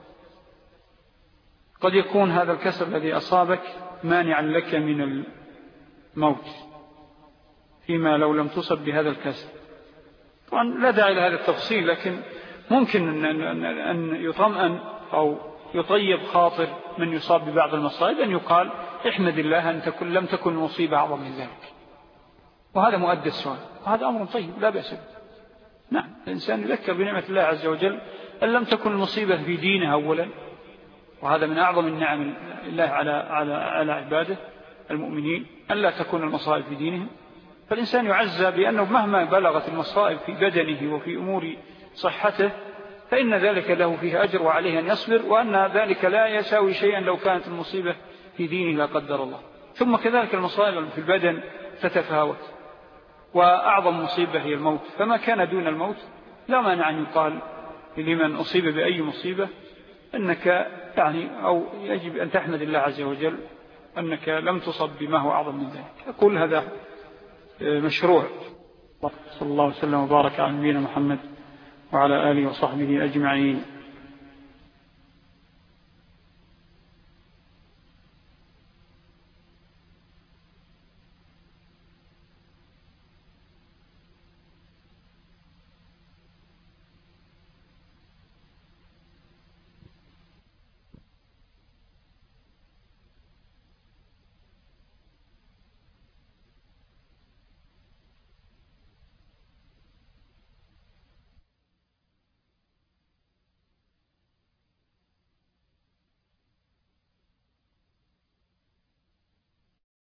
قد يكون هذا الكسر الذي أصابك مانعا لك من الموت فيما لو لم تصب بهذا الكسر؟ طبعا لا داعي لهذا التفصيل، لكن ممكن أن يطمئن أو يطيب خاطر من يصاب ببعض المصائب أن يقال: احمد الله أن لم تكن مصيبة أعظم من ذلك. وهذا مؤدى السؤال، وهذا أمر طيب لا بأس به. نعم، الإنسان يذكر بنعمة الله عز وجل أن لم تكن المصيبة في دينه أولا، وهذا من أعظم النعم الله على عباده المؤمنين، أن لا تكون المصائب في دينهم. فالإنسان يعزى بأنه مهما بلغت المصائب في بدنه وفي أمور صحته فإن ذلك له فيه أجر وعليه أن يصبر، وأن ذلك لا يساوي شيئا لو كانت المصيبة في دينه لا قدر الله. ثم كذلك المصائب في البدن تتفاوت، وأعظم مصيبة هي الموت، فما كان دون الموت لا مانع أن يقال لمن أصيب بأي مصيبة أنك يعني أو يجب أن تحمد الله عز وجل أنك لم تصب بما هو أعظم من ذلك. أقول هذا مشروع. صلى الله وسلم وبارك على نبينا محمد وعلى آله وصحبه أجمعين.